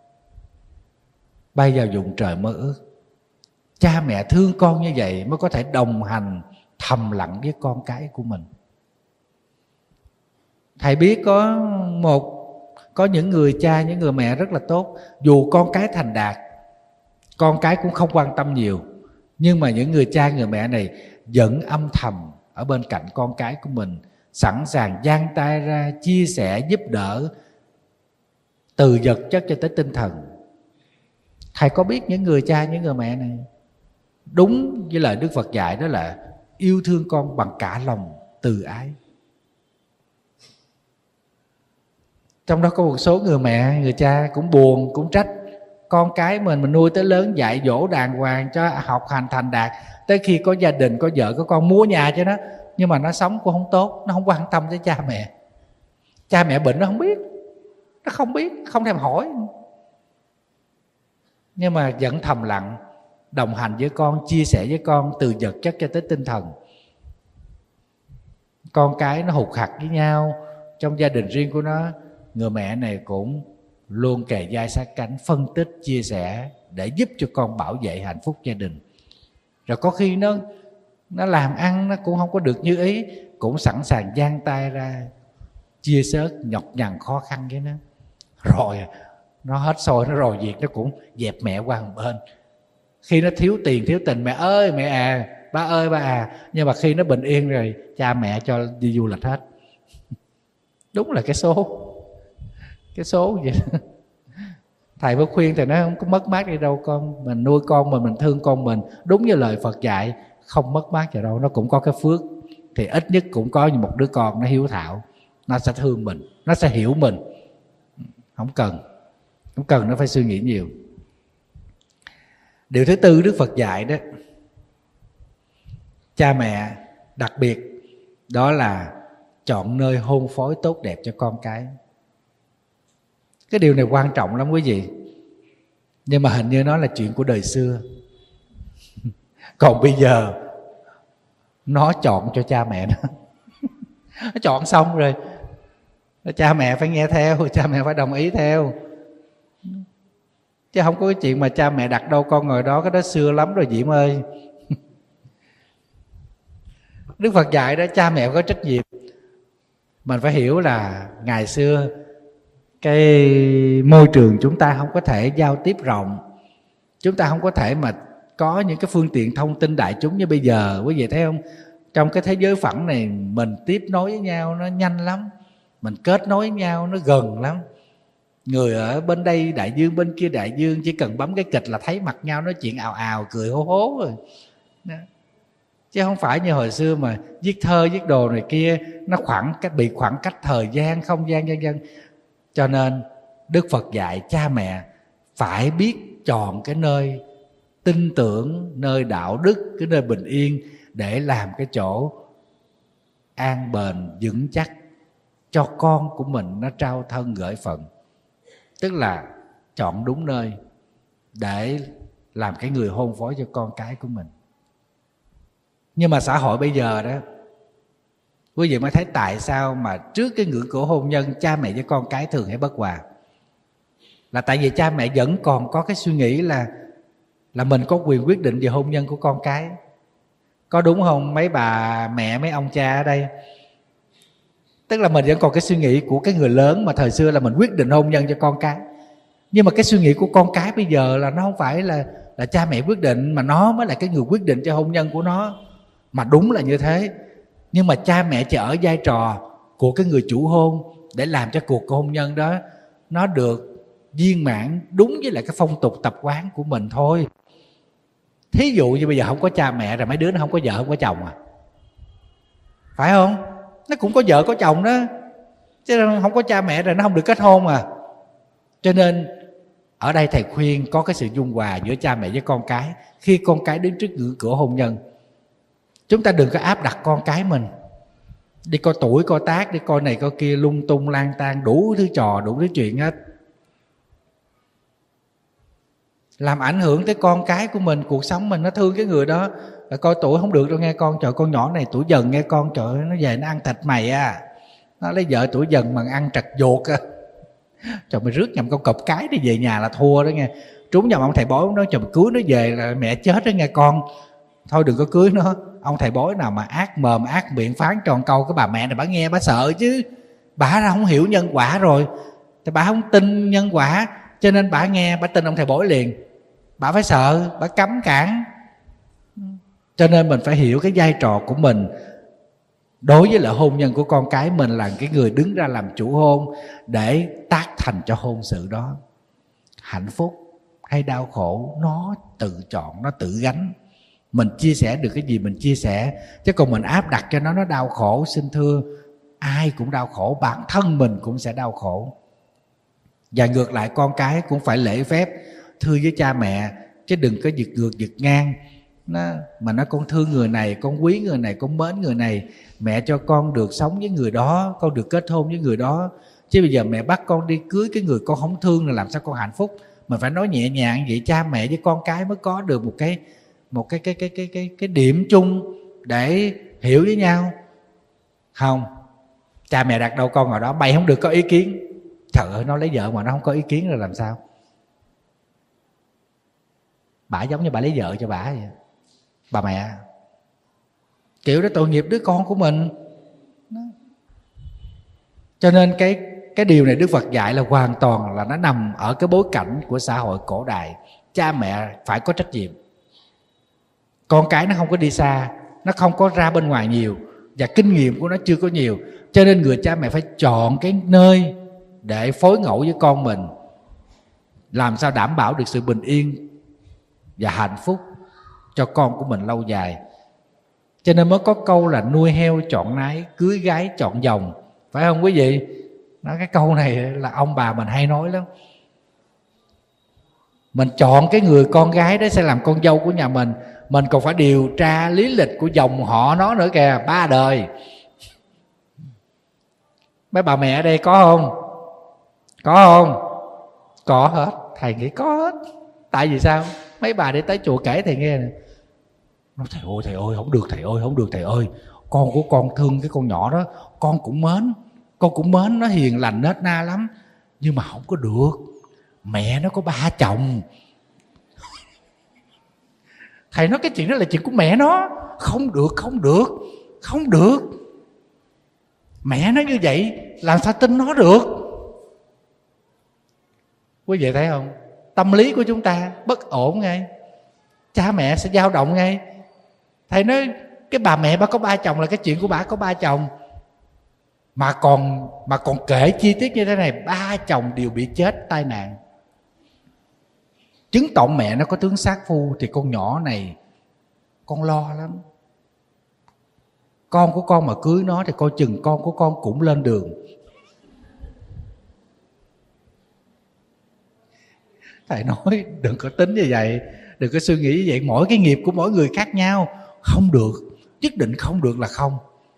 bay vào vùng trời mơ ước. Cha mẹ thương con như vậy mới có thể đồng hành thầm lặng với con cái của mình. Thầy biết có một có những người cha, những người mẹ rất là tốt, dù con cái thành đạt, con cái cũng không quan tâm nhiều, nhưng mà những người cha, người mẹ này vẫn âm thầm ở bên cạnh con cái của mình, sẵn sàng dang tay ra chia sẻ, giúp đỡ từ vật chất cho tới tinh thần. Thầy có biết những người cha, những người mẹ này đúng với lời Đức Phật dạy, đó là yêu thương con bằng cả lòng từ ái. Trong đó có một số người mẹ, người cha cũng buồn, cũng trách con cái mình mình nuôi tới lớn, dạy dỗ đàng hoàng cho học hành thành đạt, tới khi có gia đình, có vợ, có con mua nhà cho nó, nhưng mà nó sống cũng không tốt, nó không quan tâm tới cha mẹ. Cha mẹ bệnh nó không biết, nó không biết, không thèm hỏi, nhưng mà vẫn thầm lặng đồng hành với con, chia sẻ với con từ vật chất cho tới tinh thần. Con cái nó hụt hặc với nhau trong gia đình riêng của nó, người mẹ này cũng luôn kề vai sát cánh, phân tích, chia sẻ để giúp cho con bảo vệ hạnh phúc gia đình. Rồi có khi nó nó làm ăn nó cũng không có được như ý, cũng sẵn sàng giang tay ra chia sớt nhọc nhằn khó khăn với nó. Rồi nó hết sôi, nó rồi việc, nó cũng dẹp mẹ qua một bên. Khi nó thiếu tiền, thiếu tình, mẹ ơi mẹ à, ba ơi ba à. Nhưng mà khi nó bình yên rồi, cha mẹ cho đi du lịch hết. Đúng là cái số Cái số vậy. Thầy mới khuyên thầy nói không có mất mát đi đâu con. Mình nuôi con mình, mình thương con mình, đúng như lời Phật dạy, không mất mát gì đâu. Nó cũng có cái phước, thì ít nhất cũng có một đứa con nó hiếu thảo, nó sẽ thương mình, nó sẽ hiểu mình. Không cần Không cần nó phải suy nghĩ nhiều. Điều thứ tư Đức Phật dạy đó, cha mẹ đặc biệt đó là chọn nơi hôn phối tốt đẹp cho con cái. Cái điều này quan trọng lắm quý vị. Nhưng mà hình như nó là chuyện của đời xưa. Còn bây giờ nó chọn cho cha mẹ nó. Nó chọn xong rồi, cha mẹ phải nghe theo, cha mẹ phải đồng ý theo. Chứ không có cái chuyện mà cha mẹ đặt đâu con ngồi đó, cái đó xưa lắm rồi Diễm ơi. Đức Phật dạy đó, cha mẹ có trách nhiệm. Mình phải hiểu là ngày xưa cái môi trường chúng ta không có thể giao tiếp rộng, chúng ta không có thể mà có những cái phương tiện thông tin đại chúng như bây giờ. Quý vị thấy không, trong cái thế giới phẳng này mình tiếp nối với nhau nó nhanh lắm, mình kết nối với nhau nó gần lắm. Người ở bên đây đại dương, bên kia đại dương, chỉ cần bấm cái kịch là thấy mặt nhau, nói chuyện ào ào, cười hố hố rồi đó. Chứ không phải như hồi xưa mà viết thơ, viết đồ này kia, nó khoảng cách, bị khoảng cách thời gian, không gian, vân vân. Cho nên Đức Phật dạy cha mẹ phải biết chọn cái nơi tin tưởng, nơi đạo đức, cái nơi bình yên để làm cái chỗ an bền, vững chắc cho con của mình nó trao thân gửi phận. Tức là chọn đúng nơi để làm cái người hôn phối cho con cái của mình. Nhưng mà xã hội bây giờ đó, Quý vị mới thấy tại sao mà trước cái ngưỡng cửa hôn nhân, cha mẹ với con cái thường hay bất hòa. Là tại vì cha mẹ vẫn còn có cái suy nghĩ là là mình có quyền quyết định về hôn nhân của con cái. Có đúng không mấy bà mẹ, mấy ông cha ở đây? Tức là mình vẫn còn cái suy nghĩ của cái người lớn mà thời xưa là mình quyết định hôn nhân cho con cái. Nhưng mà cái suy nghĩ của con cái bây giờ là nó không phải là là cha mẹ quyết định, mà nó mới là cái người quyết định cho hôn nhân của nó. Mà đúng là như thế. Nhưng mà cha mẹ chỉ ở vai trò của cái người chủ hôn để làm cho cuộc hôn nhân đó nó được viên mãn đúng với lại cái phong tục tập quán của mình thôi. Thí dụ như bây giờ không có cha mẹ rồi mấy đứa nó không có vợ không có chồng à, phải không? Nó cũng có vợ có chồng đó, chứ không có cha mẹ rồi nó không được kết hôn à. Cho nên ở đây thầy khuyên có cái sự dung hòa giữa cha mẹ với con cái. Khi con cái đứng trước ngưỡng cửa hôn nhân, chúng ta đừng có áp đặt con cái mình đi coi tuổi coi tác, đi coi này coi kia lung tung lang tan, đủ thứ trò đủ thứ chuyện hết, làm ảnh hưởng tới con cái của mình, cuộc sống mình. Nó thương cái người đó là coi tuổi không được đâu nghe con. Trời, con nhỏ này tuổi dần nghe con, trời nó về nó ăn thịt mày à, nó lấy vợ tuổi dần mà ăn trật ruột à. Trời, mày rước nhầm con cọp cái đi về nhà là thua đó nghe. Trúng nhầm ông thầy bói nói chồng cưới nó về là mẹ chết đó nghe con. Thôi đừng có cưới nó. Ông thầy bói nào mà ác mồm ác miệng phán tròn câu, cái bà mẹ này bà nghe bà sợ chứ. Bà không hiểu nhân quả rồi thì bà không tin nhân quả, cho nên bà nghe bà tin ông thầy bói liền. Bà phải sợ, bà cấm cản. Cho nên mình phải hiểu cái vai trò của mình đối với lại hôn nhân của con cái mình, là cái người đứng ra làm chủ hôn để tác thành cho hôn sự đó. Hạnh phúc hay đau khổ nó tự chọn, nó tự gánh. Mình chia sẻ được cái gì mình chia sẻ, chứ còn mình áp đặt cho nó nó đau khổ, xin thưa ai cũng đau khổ, bản thân mình cũng sẽ đau khổ. Và ngược lại con cái cũng phải lễ phép thưa với cha mẹ, chứ đừng có giật ngược giật ngang. Nó, mà nó con thương người này, con quý người này, con mến người này, mẹ cho con được sống với người đó, con được kết hôn với người đó. Chứ bây giờ mẹ bắt con đi cưới cái người con không thương là làm sao con hạnh phúc. Mình phải nói nhẹ nhàng vậy, cha mẹ với con cái mới có được một cái một cái cái cái cái cái cái điểm chung để hiểu với nhau. Không, cha mẹ đặt đâu con ở đó, mày không được có ý kiến. Trời ơi, nó lấy vợ mà nó không có ý kiến rồi làm sao? Bả giống như bà lấy vợ cho bả vậy. Bà mẹ kiểu đó tội nghiệp đứa con của mình. Cho nên cái cái điều này Đức Phật dạy là hoàn toàn là nó nằm ở cái bối cảnh của xã hội cổ đại. Cha mẹ phải có trách nhiệm. Con cái nó không có đi xa, nó không có ra bên ngoài nhiều, và kinh nghiệm của nó chưa có nhiều. Cho nên người cha mẹ phải chọn cái nơi để phối ngẫu với con mình, làm sao đảm bảo được sự bình yên và hạnh phúc cho con của mình lâu dài. Cho nên mới có câu là nuôi heo chọn nái, cưới gái chọn dòng. Phải không quý vị? Nói cái câu này là ông bà mình hay nói lắm. Mình chọn cái người con gái đó sẽ làm con dâu của nhà mình, mình còn phải điều tra lý lịch của dòng họ nó nữa kìa, ba đời. Mấy bà mẹ ở đây có không? Có không? Có hết. Thầy nghĩ có hết. Tại vì sao? Mấy bà đi tới chùa kể thầy nghe nè, nói thầy ơi thầy ơi không được, thầy ơi không được thầy ơi, con của con thương cái con nhỏ đó, con cũng mến, con cũng mến, nó hiền lành nết na lắm, nhưng mà không có được, mẹ nó có ba chồng. Thầy nói cái chuyện đó là chuyện của mẹ nó. Không được, không được, không được. Mẹ nó như vậy làm sao tin nó được? Quý vị thấy không? Tâm lý của chúng ta bất ổn ngay, cha mẹ sẽ dao động ngay. Thầy nói cái bà mẹ bà có ba chồng là cái chuyện của bà có ba chồng, mà còn mà còn kể chi tiết như thế này, ba chồng đều bị chết tai nạn. Chứng tỏ mẹ nó có tướng sát phu, thì con nhỏ này con lo lắm. Con của con mà cưới nó thì coi chừng con của con cũng lên đường. Thầy nói đừng có tính như vậy, đừng có suy nghĩ như vậy. Mỗi cái nghiệp của mỗi người khác nhau. Không được, nhất định không được là không.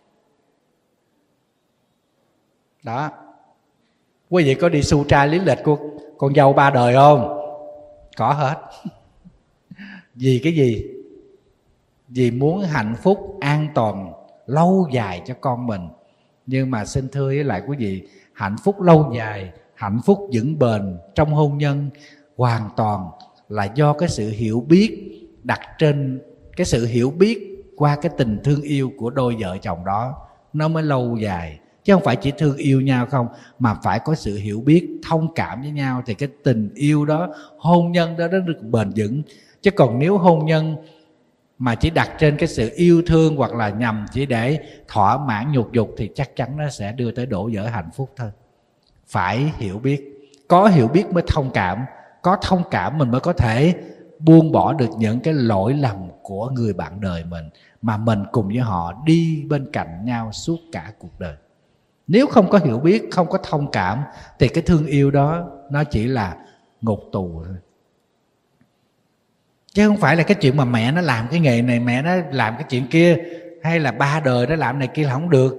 Đó. Quý vị có đi su tra lý lịch của con dâu ba đời không? Có hết. Vì cái gì? Vì muốn hạnh phúc, an toàn lâu dài cho con mình. Nhưng mà xin thưa với lại quý vị, hạnh phúc lâu dài, hạnh phúc vững bền trong hôn nhân hoàn toàn là do cái sự hiểu biết đặt trên cái sự hiểu biết qua cái tình thương yêu của đôi vợ chồng đó, nó mới lâu dài. Chứ không phải chỉ thương yêu nhau không, mà phải có sự hiểu biết, thông cảm với nhau, thì cái tình yêu đó, hôn nhân đó nó được bền vững. Chứ còn nếu hôn nhân mà chỉ đặt trên cái sự yêu thương hoặc là nhằm chỉ để thỏa mãn nhục dục thì chắc chắn nó sẽ đưa tới đổ vỡ hạnh phúc thôi. Phải hiểu biết, có hiểu biết mới thông cảm, có thông cảm mình mới có thể buông bỏ được những cái lỗi lầm của người bạn đời mình, mà mình cùng với họ đi bên cạnh nhau suốt cả cuộc đời. Nếu không có hiểu biết, không có thông cảm thì cái thương yêu đó nó chỉ là ngục tù thôi. Chứ không phải là cái chuyện mà mẹ nó làm cái nghề này, mẹ nó làm cái chuyện kia, hay là ba đời nó làm này kia là không được.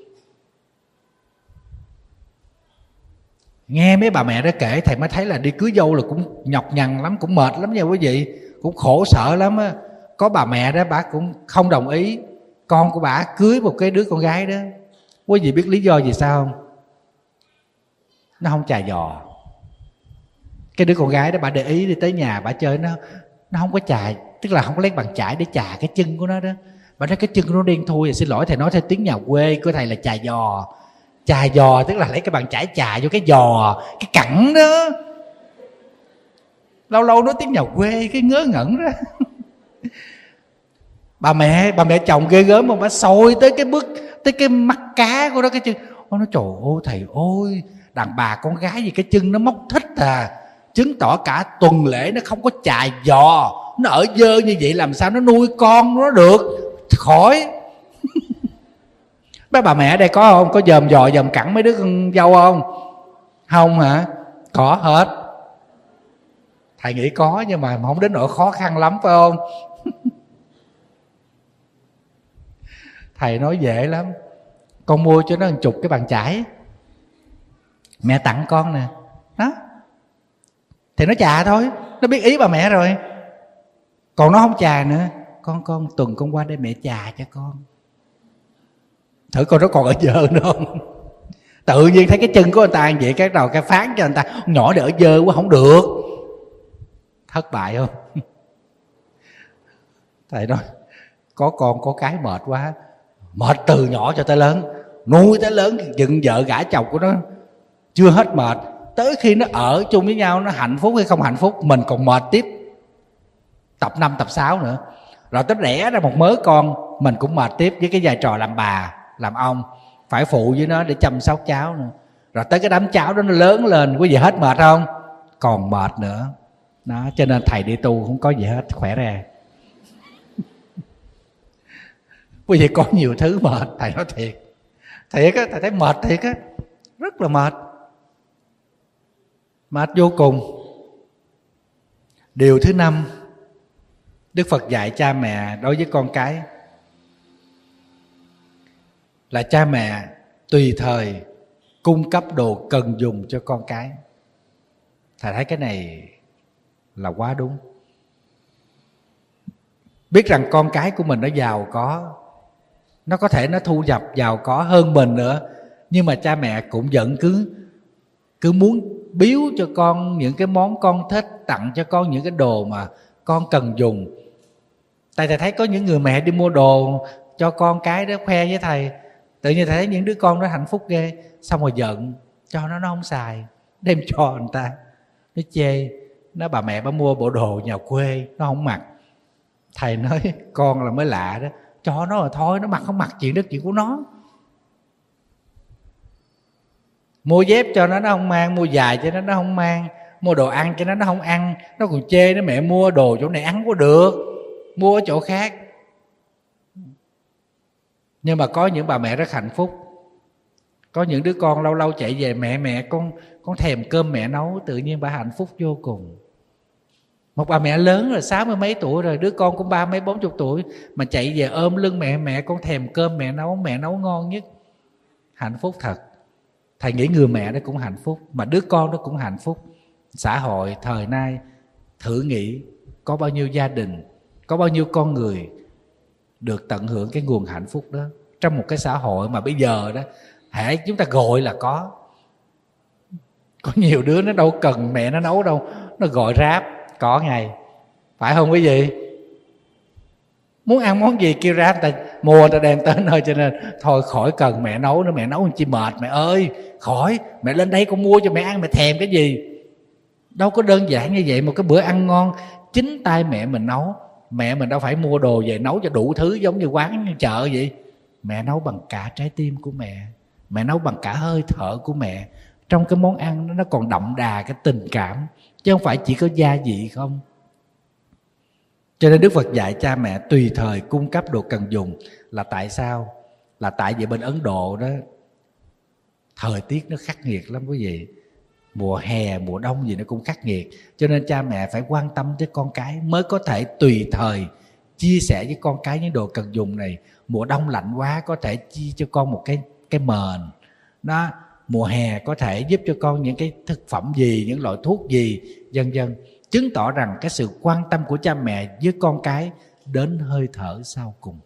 Nghe mấy bà mẹ đó kể thầy mới thấy là đi cưới dâu là cũng nhọc nhằn lắm, cũng mệt lắm nha quý vị, cũng khổ sở lắm á. Có bà mẹ đó bà cũng không đồng ý con của bà cưới một cái đứa con gái đó. Quý vị biết lý do gì sao không? Nó không chà dò. Cái đứa con gái đó bà để ý đi tới nhà bà chơi, nó nó không có chà, tức là không có lấy bàn chải để chà cái chân của nó đó. Bà nói cái chân của nó đen thui. Xin lỗi thầy nói theo tiếng nhà quê của thầy là chà dò. Chà dò tức là lấy cái bàn chải chà vô cái giò, cái cẳng đó. Lâu lâu nói tiếng nhà quê cái ngớ ngẩn đó. Bà mẹ, bà mẹ chồng ghê gớm mà bà sôi tới cái bức, tới cái mắt cá của nó cái chân. Nó nói trời ơi thầy ơi, đàn bà con gái gì cái chân nó móc thích à, chứng tỏ cả tuần lễ nó không có chà giò, nó ở dơ như vậy làm sao nó nuôi con nó được, khỏi. Mấy bà mẹ ở đây có không? Có dòm dò dòm cẳng mấy đứa con dâu không? Không hả? Có hết. Thầy nghĩ có nhưng mà không đến nỗi khó khăn lắm phải không? Thầy nói dễ lắm. Con mua cho nó một chục cái bàn chải, mẹ tặng con nè đó, thì nó chà thôi, nó biết ý bà mẹ rồi. Còn nó không chà nữa, con con tuần con qua đây mẹ chà cho con, thử coi nó còn ở dơ nữa không. Tự nhiên thấy cái chân của người ta vậy, cái đầu cái phán cho người ta nhỏ để ở dơ quá không được. Thất bại không? Thầy nói có con có cái mệt quá, mệt từ nhỏ cho tới lớn, nuôi tới lớn, dựng vợ gả chồng của nó chưa hết mệt, tới khi nó ở chung với nhau nó hạnh phúc hay không hạnh phúc mình còn mệt tiếp tập năm tập sáu nữa. Rồi tới đẻ ra một mớ con mình cũng mệt tiếp với cái vai trò làm bà làm ông, phải phụ với nó để chăm sóc cháu nữa. Rồi tới cái đám cháu đó nó lớn lên, quý vị hết mệt không? Còn mệt nữa đó. Cho nên thầy đi tu không có gì hết, khỏe ra. Quý vị có nhiều thứ mệt, thầy nói thiệt, thiệt á, thầy thấy mệt thiệt á, rất là mệt, mệt vô cùng. Điều thứ năm Đức Phật dạy cha mẹ đối với con cái là cha mẹ tùy thời cung cấp đồ cần dùng cho con cái. Thầy thấy cái này là quá đúng. Biết rằng con cái của mình nó giàu có, nó có thể nó thu nhập giàu có hơn mình nữa, nhưng mà cha mẹ cũng vẫn cứ cứ muốn biếu cho con những cái món con thích, tặng cho con những cái đồ mà con cần dùng. Tại thầy thấy có những người mẹ đi mua đồ cho con cái đó khoe với thầy, tự nhiên thầy thấy những đứa con đó hạnh phúc ghê, xong rồi giận cho nó nó không xài, đem cho người ta, nó chê, nó bà mẹ bà mua bộ đồ nhà quê nó không mặc. Thầy nói con là mới lạ đó, cho nó rồi thôi, nó mặc không mặc chuyện đó chuyện của nó. Mua dép cho nó nó không mang, mua giày cho nó nó không mang, mua đồ ăn cho nó nó không ăn, nó còn chê nó mẹ mua đồ chỗ này ăn có được, mua ở chỗ khác. Nhưng mà có những bà mẹ rất hạnh phúc, có những đứa con lâu lâu chạy về mẹ mẹ con con thèm cơm mẹ nấu, tự nhiên bà hạnh phúc vô cùng. Một bà mẹ lớn rồi, sáu mươi mấy tuổi rồi, đứa con cũng ba mấy bốn chục tuổi mà chạy về ôm lưng mẹ mẹ con thèm cơm mẹ nấu, mẹ nấu ngon nhất. Hạnh phúc thật. Thầy nghĩ người mẹ đó cũng hạnh phúc, mà đứa con đó cũng hạnh phúc. Xã hội thời nay thử nghĩ có bao nhiêu gia đình, có bao nhiêu con người được tận hưởng cái nguồn hạnh phúc đó. trong một cái xã hội mà bây giờ đó, hễ chúng ta gọi là có. Có nhiều đứa nó đâu cần mẹ nó nấu đâu, nó gọi Grab có ngay, phải không quý vị? Muốn ăn món gì kêu Grab, ta mua ta đem tới nơi, cho nên thôi khỏi cần mẹ nấu nữa, mẹ nấu chi mệt mẹ ơi, khỏi, mẹ lên đây con mua cho mẹ ăn, mẹ thèm cái gì. Đâu có đơn giản như vậy. Một cái bữa ăn ngon chính tay mẹ mình nấu, mẹ mình đâu phải mua đồ về nấu cho đủ thứ giống như quán chợ vậy. Mẹ nấu bằng cả trái tim của mẹ, mẹ nấu bằng cả hơi thở của mẹ. Trong cái món ăn nó còn đậm đà cái tình cảm, chứ không phải chỉ có gia vị không. Cho nên Đức Phật dạy cha mẹ tùy thời cung cấp đồ cần dùng. Là tại sao? Là tại vì bên Ấn Độ đó, thời tiết nó khắc nghiệt lắm quý vị. Mùa hè, mùa đông gì nó cũng khắc nghiệt. Cho nên cha mẹ phải quan tâm tới con cái, mới có thể tùy thời chia sẻ với con cái những đồ cần dùng này. Mùa đông lạnh quá có thể chia cho con một cái, cái mền đó. Mùa hè có thể giúp cho con những cái thực phẩm gì, những loại thuốc gì, vân vân. Chứng tỏ rằng cái sự quan tâm của cha mẹ với con cái đến hơi thở sau cùng.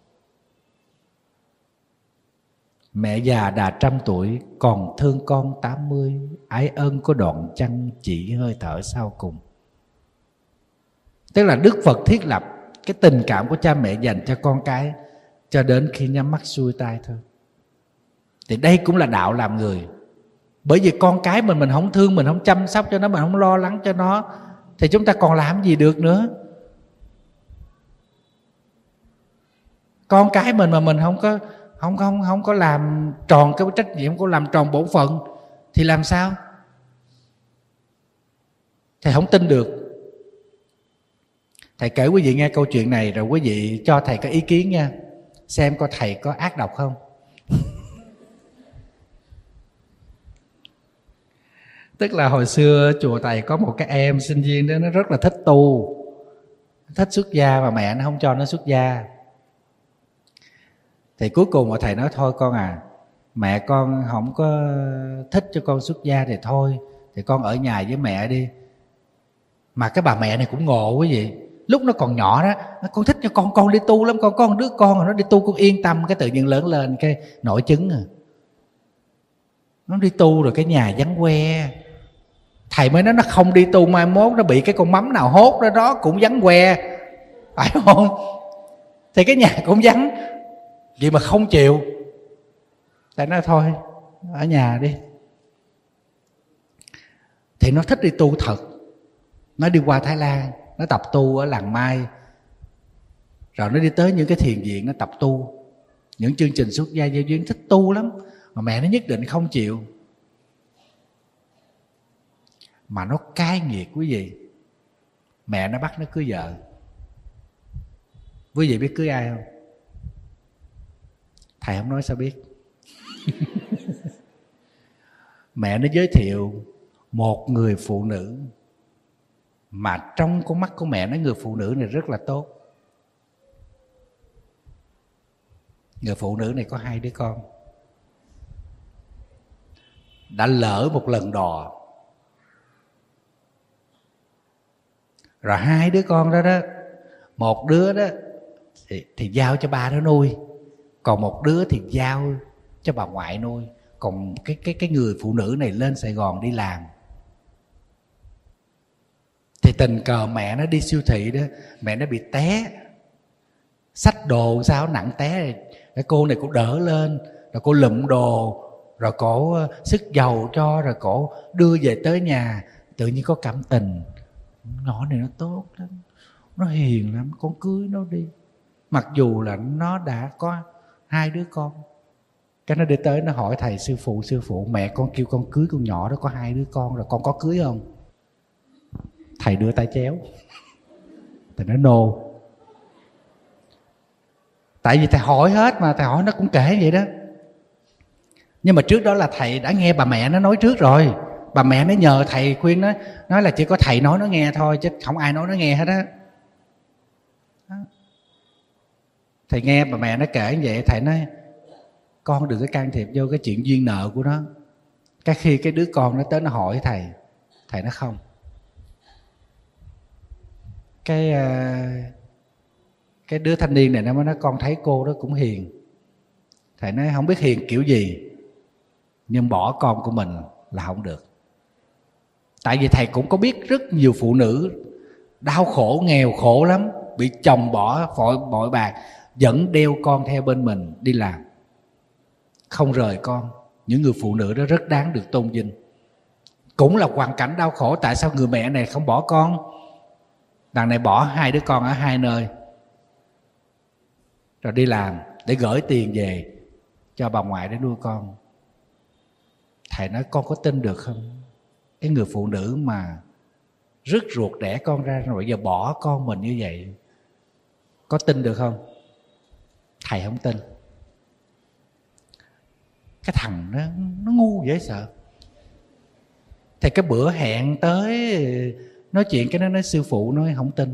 Mẹ già đà trăm tuổi còn thương con tám mươi, ái ân có đoạn chăng chỉ hơi thở sau cùng. Tức là Đức Phật thiết lập cái tình cảm của cha mẹ dành cho con cái cho đến khi nhắm mắt xuôi tay thôi. Thì đây cũng là đạo làm người. Bởi vì con cái mình mình không thương, mình không chăm sóc cho nó, mình không lo lắng cho nó, thì chúng ta còn làm gì được nữa. Con cái mình mà mình không có không không không có làm tròn cái trách nhiệm, không có làm tròn bổn phận thì làm sao? Thầy không tin được. Thầy kể quý vị nghe câu chuyện này rồi quý vị cho thầy có ý kiến nha, xem coi thầy có ác độc không. Tức là hồi xưa chùa thầy có một cái em sinh viên đó, nó rất là thích tu, thích xuất gia mà mẹ nó không cho nó xuất gia. Thì cuối cùng mà thầy nói thôi con à, mẹ con không có thích cho con xuất gia thì thôi, thì con ở nhà với mẹ đi. Mà cái bà mẹ này cũng ngộ quý vị. Lúc nó còn nhỏ đó, con thích cho con, con đi tu lắm, con có một đứa con rồi nó đi tu con yên tâm. Cái tự nhiên lớn lên cái nổi chứng à. Nó đi tu rồi cái nhà vắng que. Thầy mới nói nó không đi tu mai mốt nó bị cái con mắm nào hốt đó đó cũng vắng que, phải không? Thì cái nhà cũng vắng, vậy mà không chịu. Thầy nói thôi ở nhà đi. Thì nó thích đi tu thật. Nó đi qua Thái Lan, nó tập tu ở làng Mai, rồi nó đi tới những cái thiền viện nó tập tu, những chương trình xuất gia giao duyên, thích tu lắm. Mà mẹ nó nhất định không chịu. Mà nó cay nghiệt quý vị. Mẹ nó bắt nó cưới vợ. Quý vị biết cưới ai không? Thầy không nói sao biết. Mẹ nó giới thiệu một người phụ nữ mà trong con mắt của mẹ nó, người phụ nữ này rất là tốt. Người phụ nữ này có hai đứa con, đã lỡ một lần đò. Rồi hai đứa con đó đó, một đứa đó thì, thì giao cho ba nó nuôi, còn một đứa thì giao cho bà ngoại nuôi. Còn cái cái cái người phụ nữ này lên Sài Gòn đi làm. Thì tình cờ mẹ nó đi siêu thị đó, mẹ nó bị té, xách đồ sao nặng té. Cái cô này cũng đỡ lên, rồi cô lụm đồ, rồi cổ sức dầu cho, rồi cổ đưa về tới nhà. Tự nhiên có cảm tình, nhỏ này nó tốt lắm, nó hiền lắm, con cưới nó đi. Mặc dù là nó đã có hai đứa con. Cái nó đi tới nó hỏi thầy: sư phụ, sư phụ, mẹ con kêu con cưới con nhỏ đó có hai đứa con rồi, con có cưới không? Thầy đưa tay chéo. Thầy nói no. Tại vì thầy hỏi hết mà, thầy hỏi nó cũng kể vậy đó. Nhưng mà trước đó là thầy đã nghe bà mẹ nó nói trước rồi. Bà mẹ nó nhờ thầy khuyên nó, nói là chỉ có thầy nói nó nghe thôi, chứ không ai nói nó nghe hết á. Thầy nghe bà mẹ nó kể như vậy, thầy nói con đừng có can thiệp vô cái chuyện duyên nợ của nó. Cái khi cái đứa con nó tới nó hỏi thầy, thầy nói không. Cái cái đứa thanh niên này nó mới nói con thấy cô đó cũng hiền, Thầy nói không biết hiền kiểu gì, nhưng bỏ con của mình là không được. Tại vì thầy cũng có biết rất nhiều phụ nữ đau khổ, nghèo khổ lắm, bị chồng bỏ vội bội bạc, vẫn đeo con theo bên mình đi làm, không rời con. Những người phụ nữ đó rất đáng được tôn vinh. Cũng là hoàn cảnh đau khổ. Tại sao người mẹ này không bỏ con? Đằng này bỏ hai đứa con ở hai nơi, rồi đi làm để gửi tiền về cho bà ngoại để nuôi con. Thầy nói con có tin được không? Cái người phụ nữ mà rứt ruột đẻ con ra rồi giờ bỏ con mình như vậy, có tin được không? Thầy không tin. Cái thằng nó, nó ngu dễ sợ. Thì cái bữa hẹn tới nói chuyện, cái nó nói sư phụ nói không tin.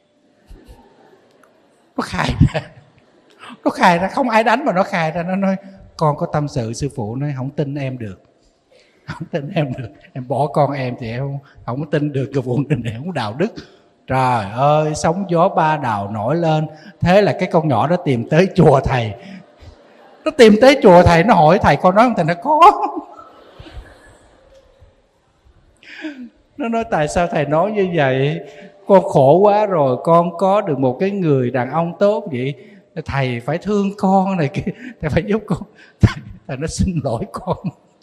Nó khai ra, nó khai ra, không ai đánh mà nó khai ra. Nó nói con có tâm sự, sư phụ nói không tin em được, không tin em được, em bỏ con em thì em không, không tin được cái vụ này không đạo đức. Trời ơi, sóng gió ba đào nổi lên. Thế là cái con nhỏ đó tìm tới chùa thầy. Nó tìm tới chùa thầy, nó hỏi thầy con nói không? Thầy nói có. Nó nói tại sao thầy nói như vậy? Con khổ quá rồi, con có được một cái người đàn ông tốt vậy, thầy phải thương con này kia, thầy phải giúp con. Thầy, thầy nó xin lỗi con.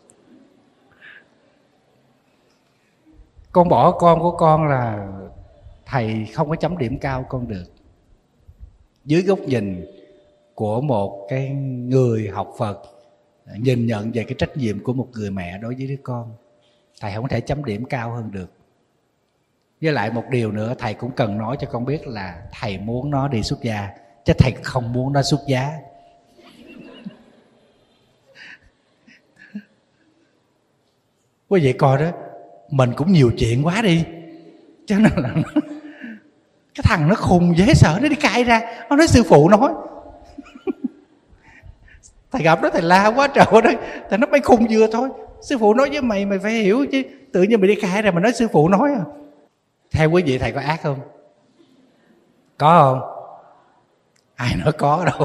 Con bỏ con của con là thầy không có chấm điểm cao con được. Dưới góc nhìn của một cái người học Phật nhìn nhận về cái trách nhiệm của một người mẹ đối với đứa con, thầy không thể chấm điểm cao hơn được. Với lại một điều nữa thầy cũng cần nói cho con biết là thầy muốn nó đi xuất gia, chứ thầy không muốn nó xuất giá. Quý vị coi đó, mình cũng nhiều chuyện quá đi, cho nên là nó, cái thằng nó khùng dễ sợ, nó đi cãi ra, nó nói sư phụ nói. Thầy gặp nó thầy la quá trời đó, thầy nói mày khùng vừa thôi, sư phụ nói với mày mày phải hiểu chứ, tự nhiên mày đi cãi ra mà nói sư phụ nói à. Theo quý vị thầy có ác không? Có không? Ai nói có đâu.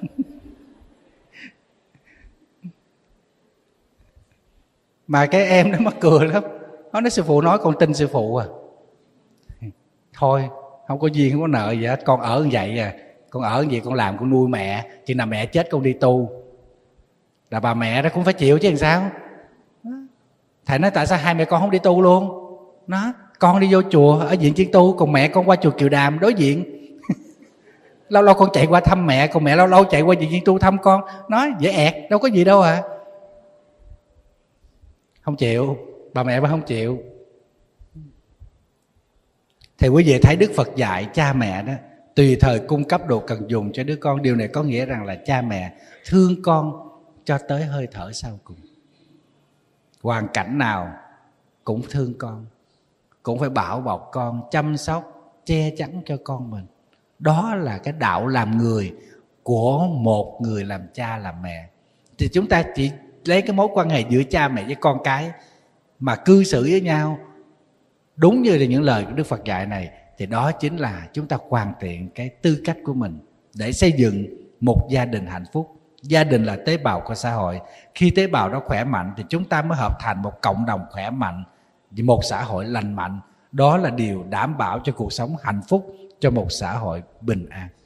Mà cái em nó mắc cười lắm, nó nói sư phụ nói con tin sư phụ à. Thôi không có duyên không có nợ gì hết, con ở như vậy à, con ở như vậy con làm con nuôi mẹ, chừng nào mẹ chết con đi tu là bà mẹ đó cũng phải chịu chứ làm sao. Thầy nói tại sao hai mẹ con không đi tu luôn? Nó con đi vô chùa ở viện Chiên Tu, còn mẹ con qua chùa Kiều Đàm đối diện. Lâu lâu con chạy qua thăm mẹ, còn mẹ lâu lâu chạy qua viện Chiên Tu thăm con. Nói dễ ẹt, đâu có gì đâu à. Không chịu, bà mẹ bà không chịu. Thì quý vị thấy Đức Phật dạy cha mẹ đó tùy thời cung cấp đồ cần dùng cho đứa con. Điều này có nghĩa rằng là cha mẹ thương con cho tới hơi thở sau cùng. Hoàn cảnh nào cũng thương con, cũng phải bảo bọc con, chăm sóc, che chắn cho con mình. Đó là cái đạo làm người của một người làm cha làm mẹ. Thì chúng ta chỉ lấy cái mối quan hệ giữa cha mẹ với con cái mà cư xử với nhau đúng như là những lời của Đức Phật dạy này, thì đó chính là chúng ta hoàn thiện cái tư cách của mình để xây dựng một gia đình hạnh phúc. Gia đình là tế bào của xã hội. Khi tế bào đó khỏe mạnh thì chúng ta mới hợp thành một cộng đồng khỏe mạnh, một xã hội lành mạnh. Đó là điều đảm bảo cho cuộc sống hạnh phúc, cho một xã hội bình an.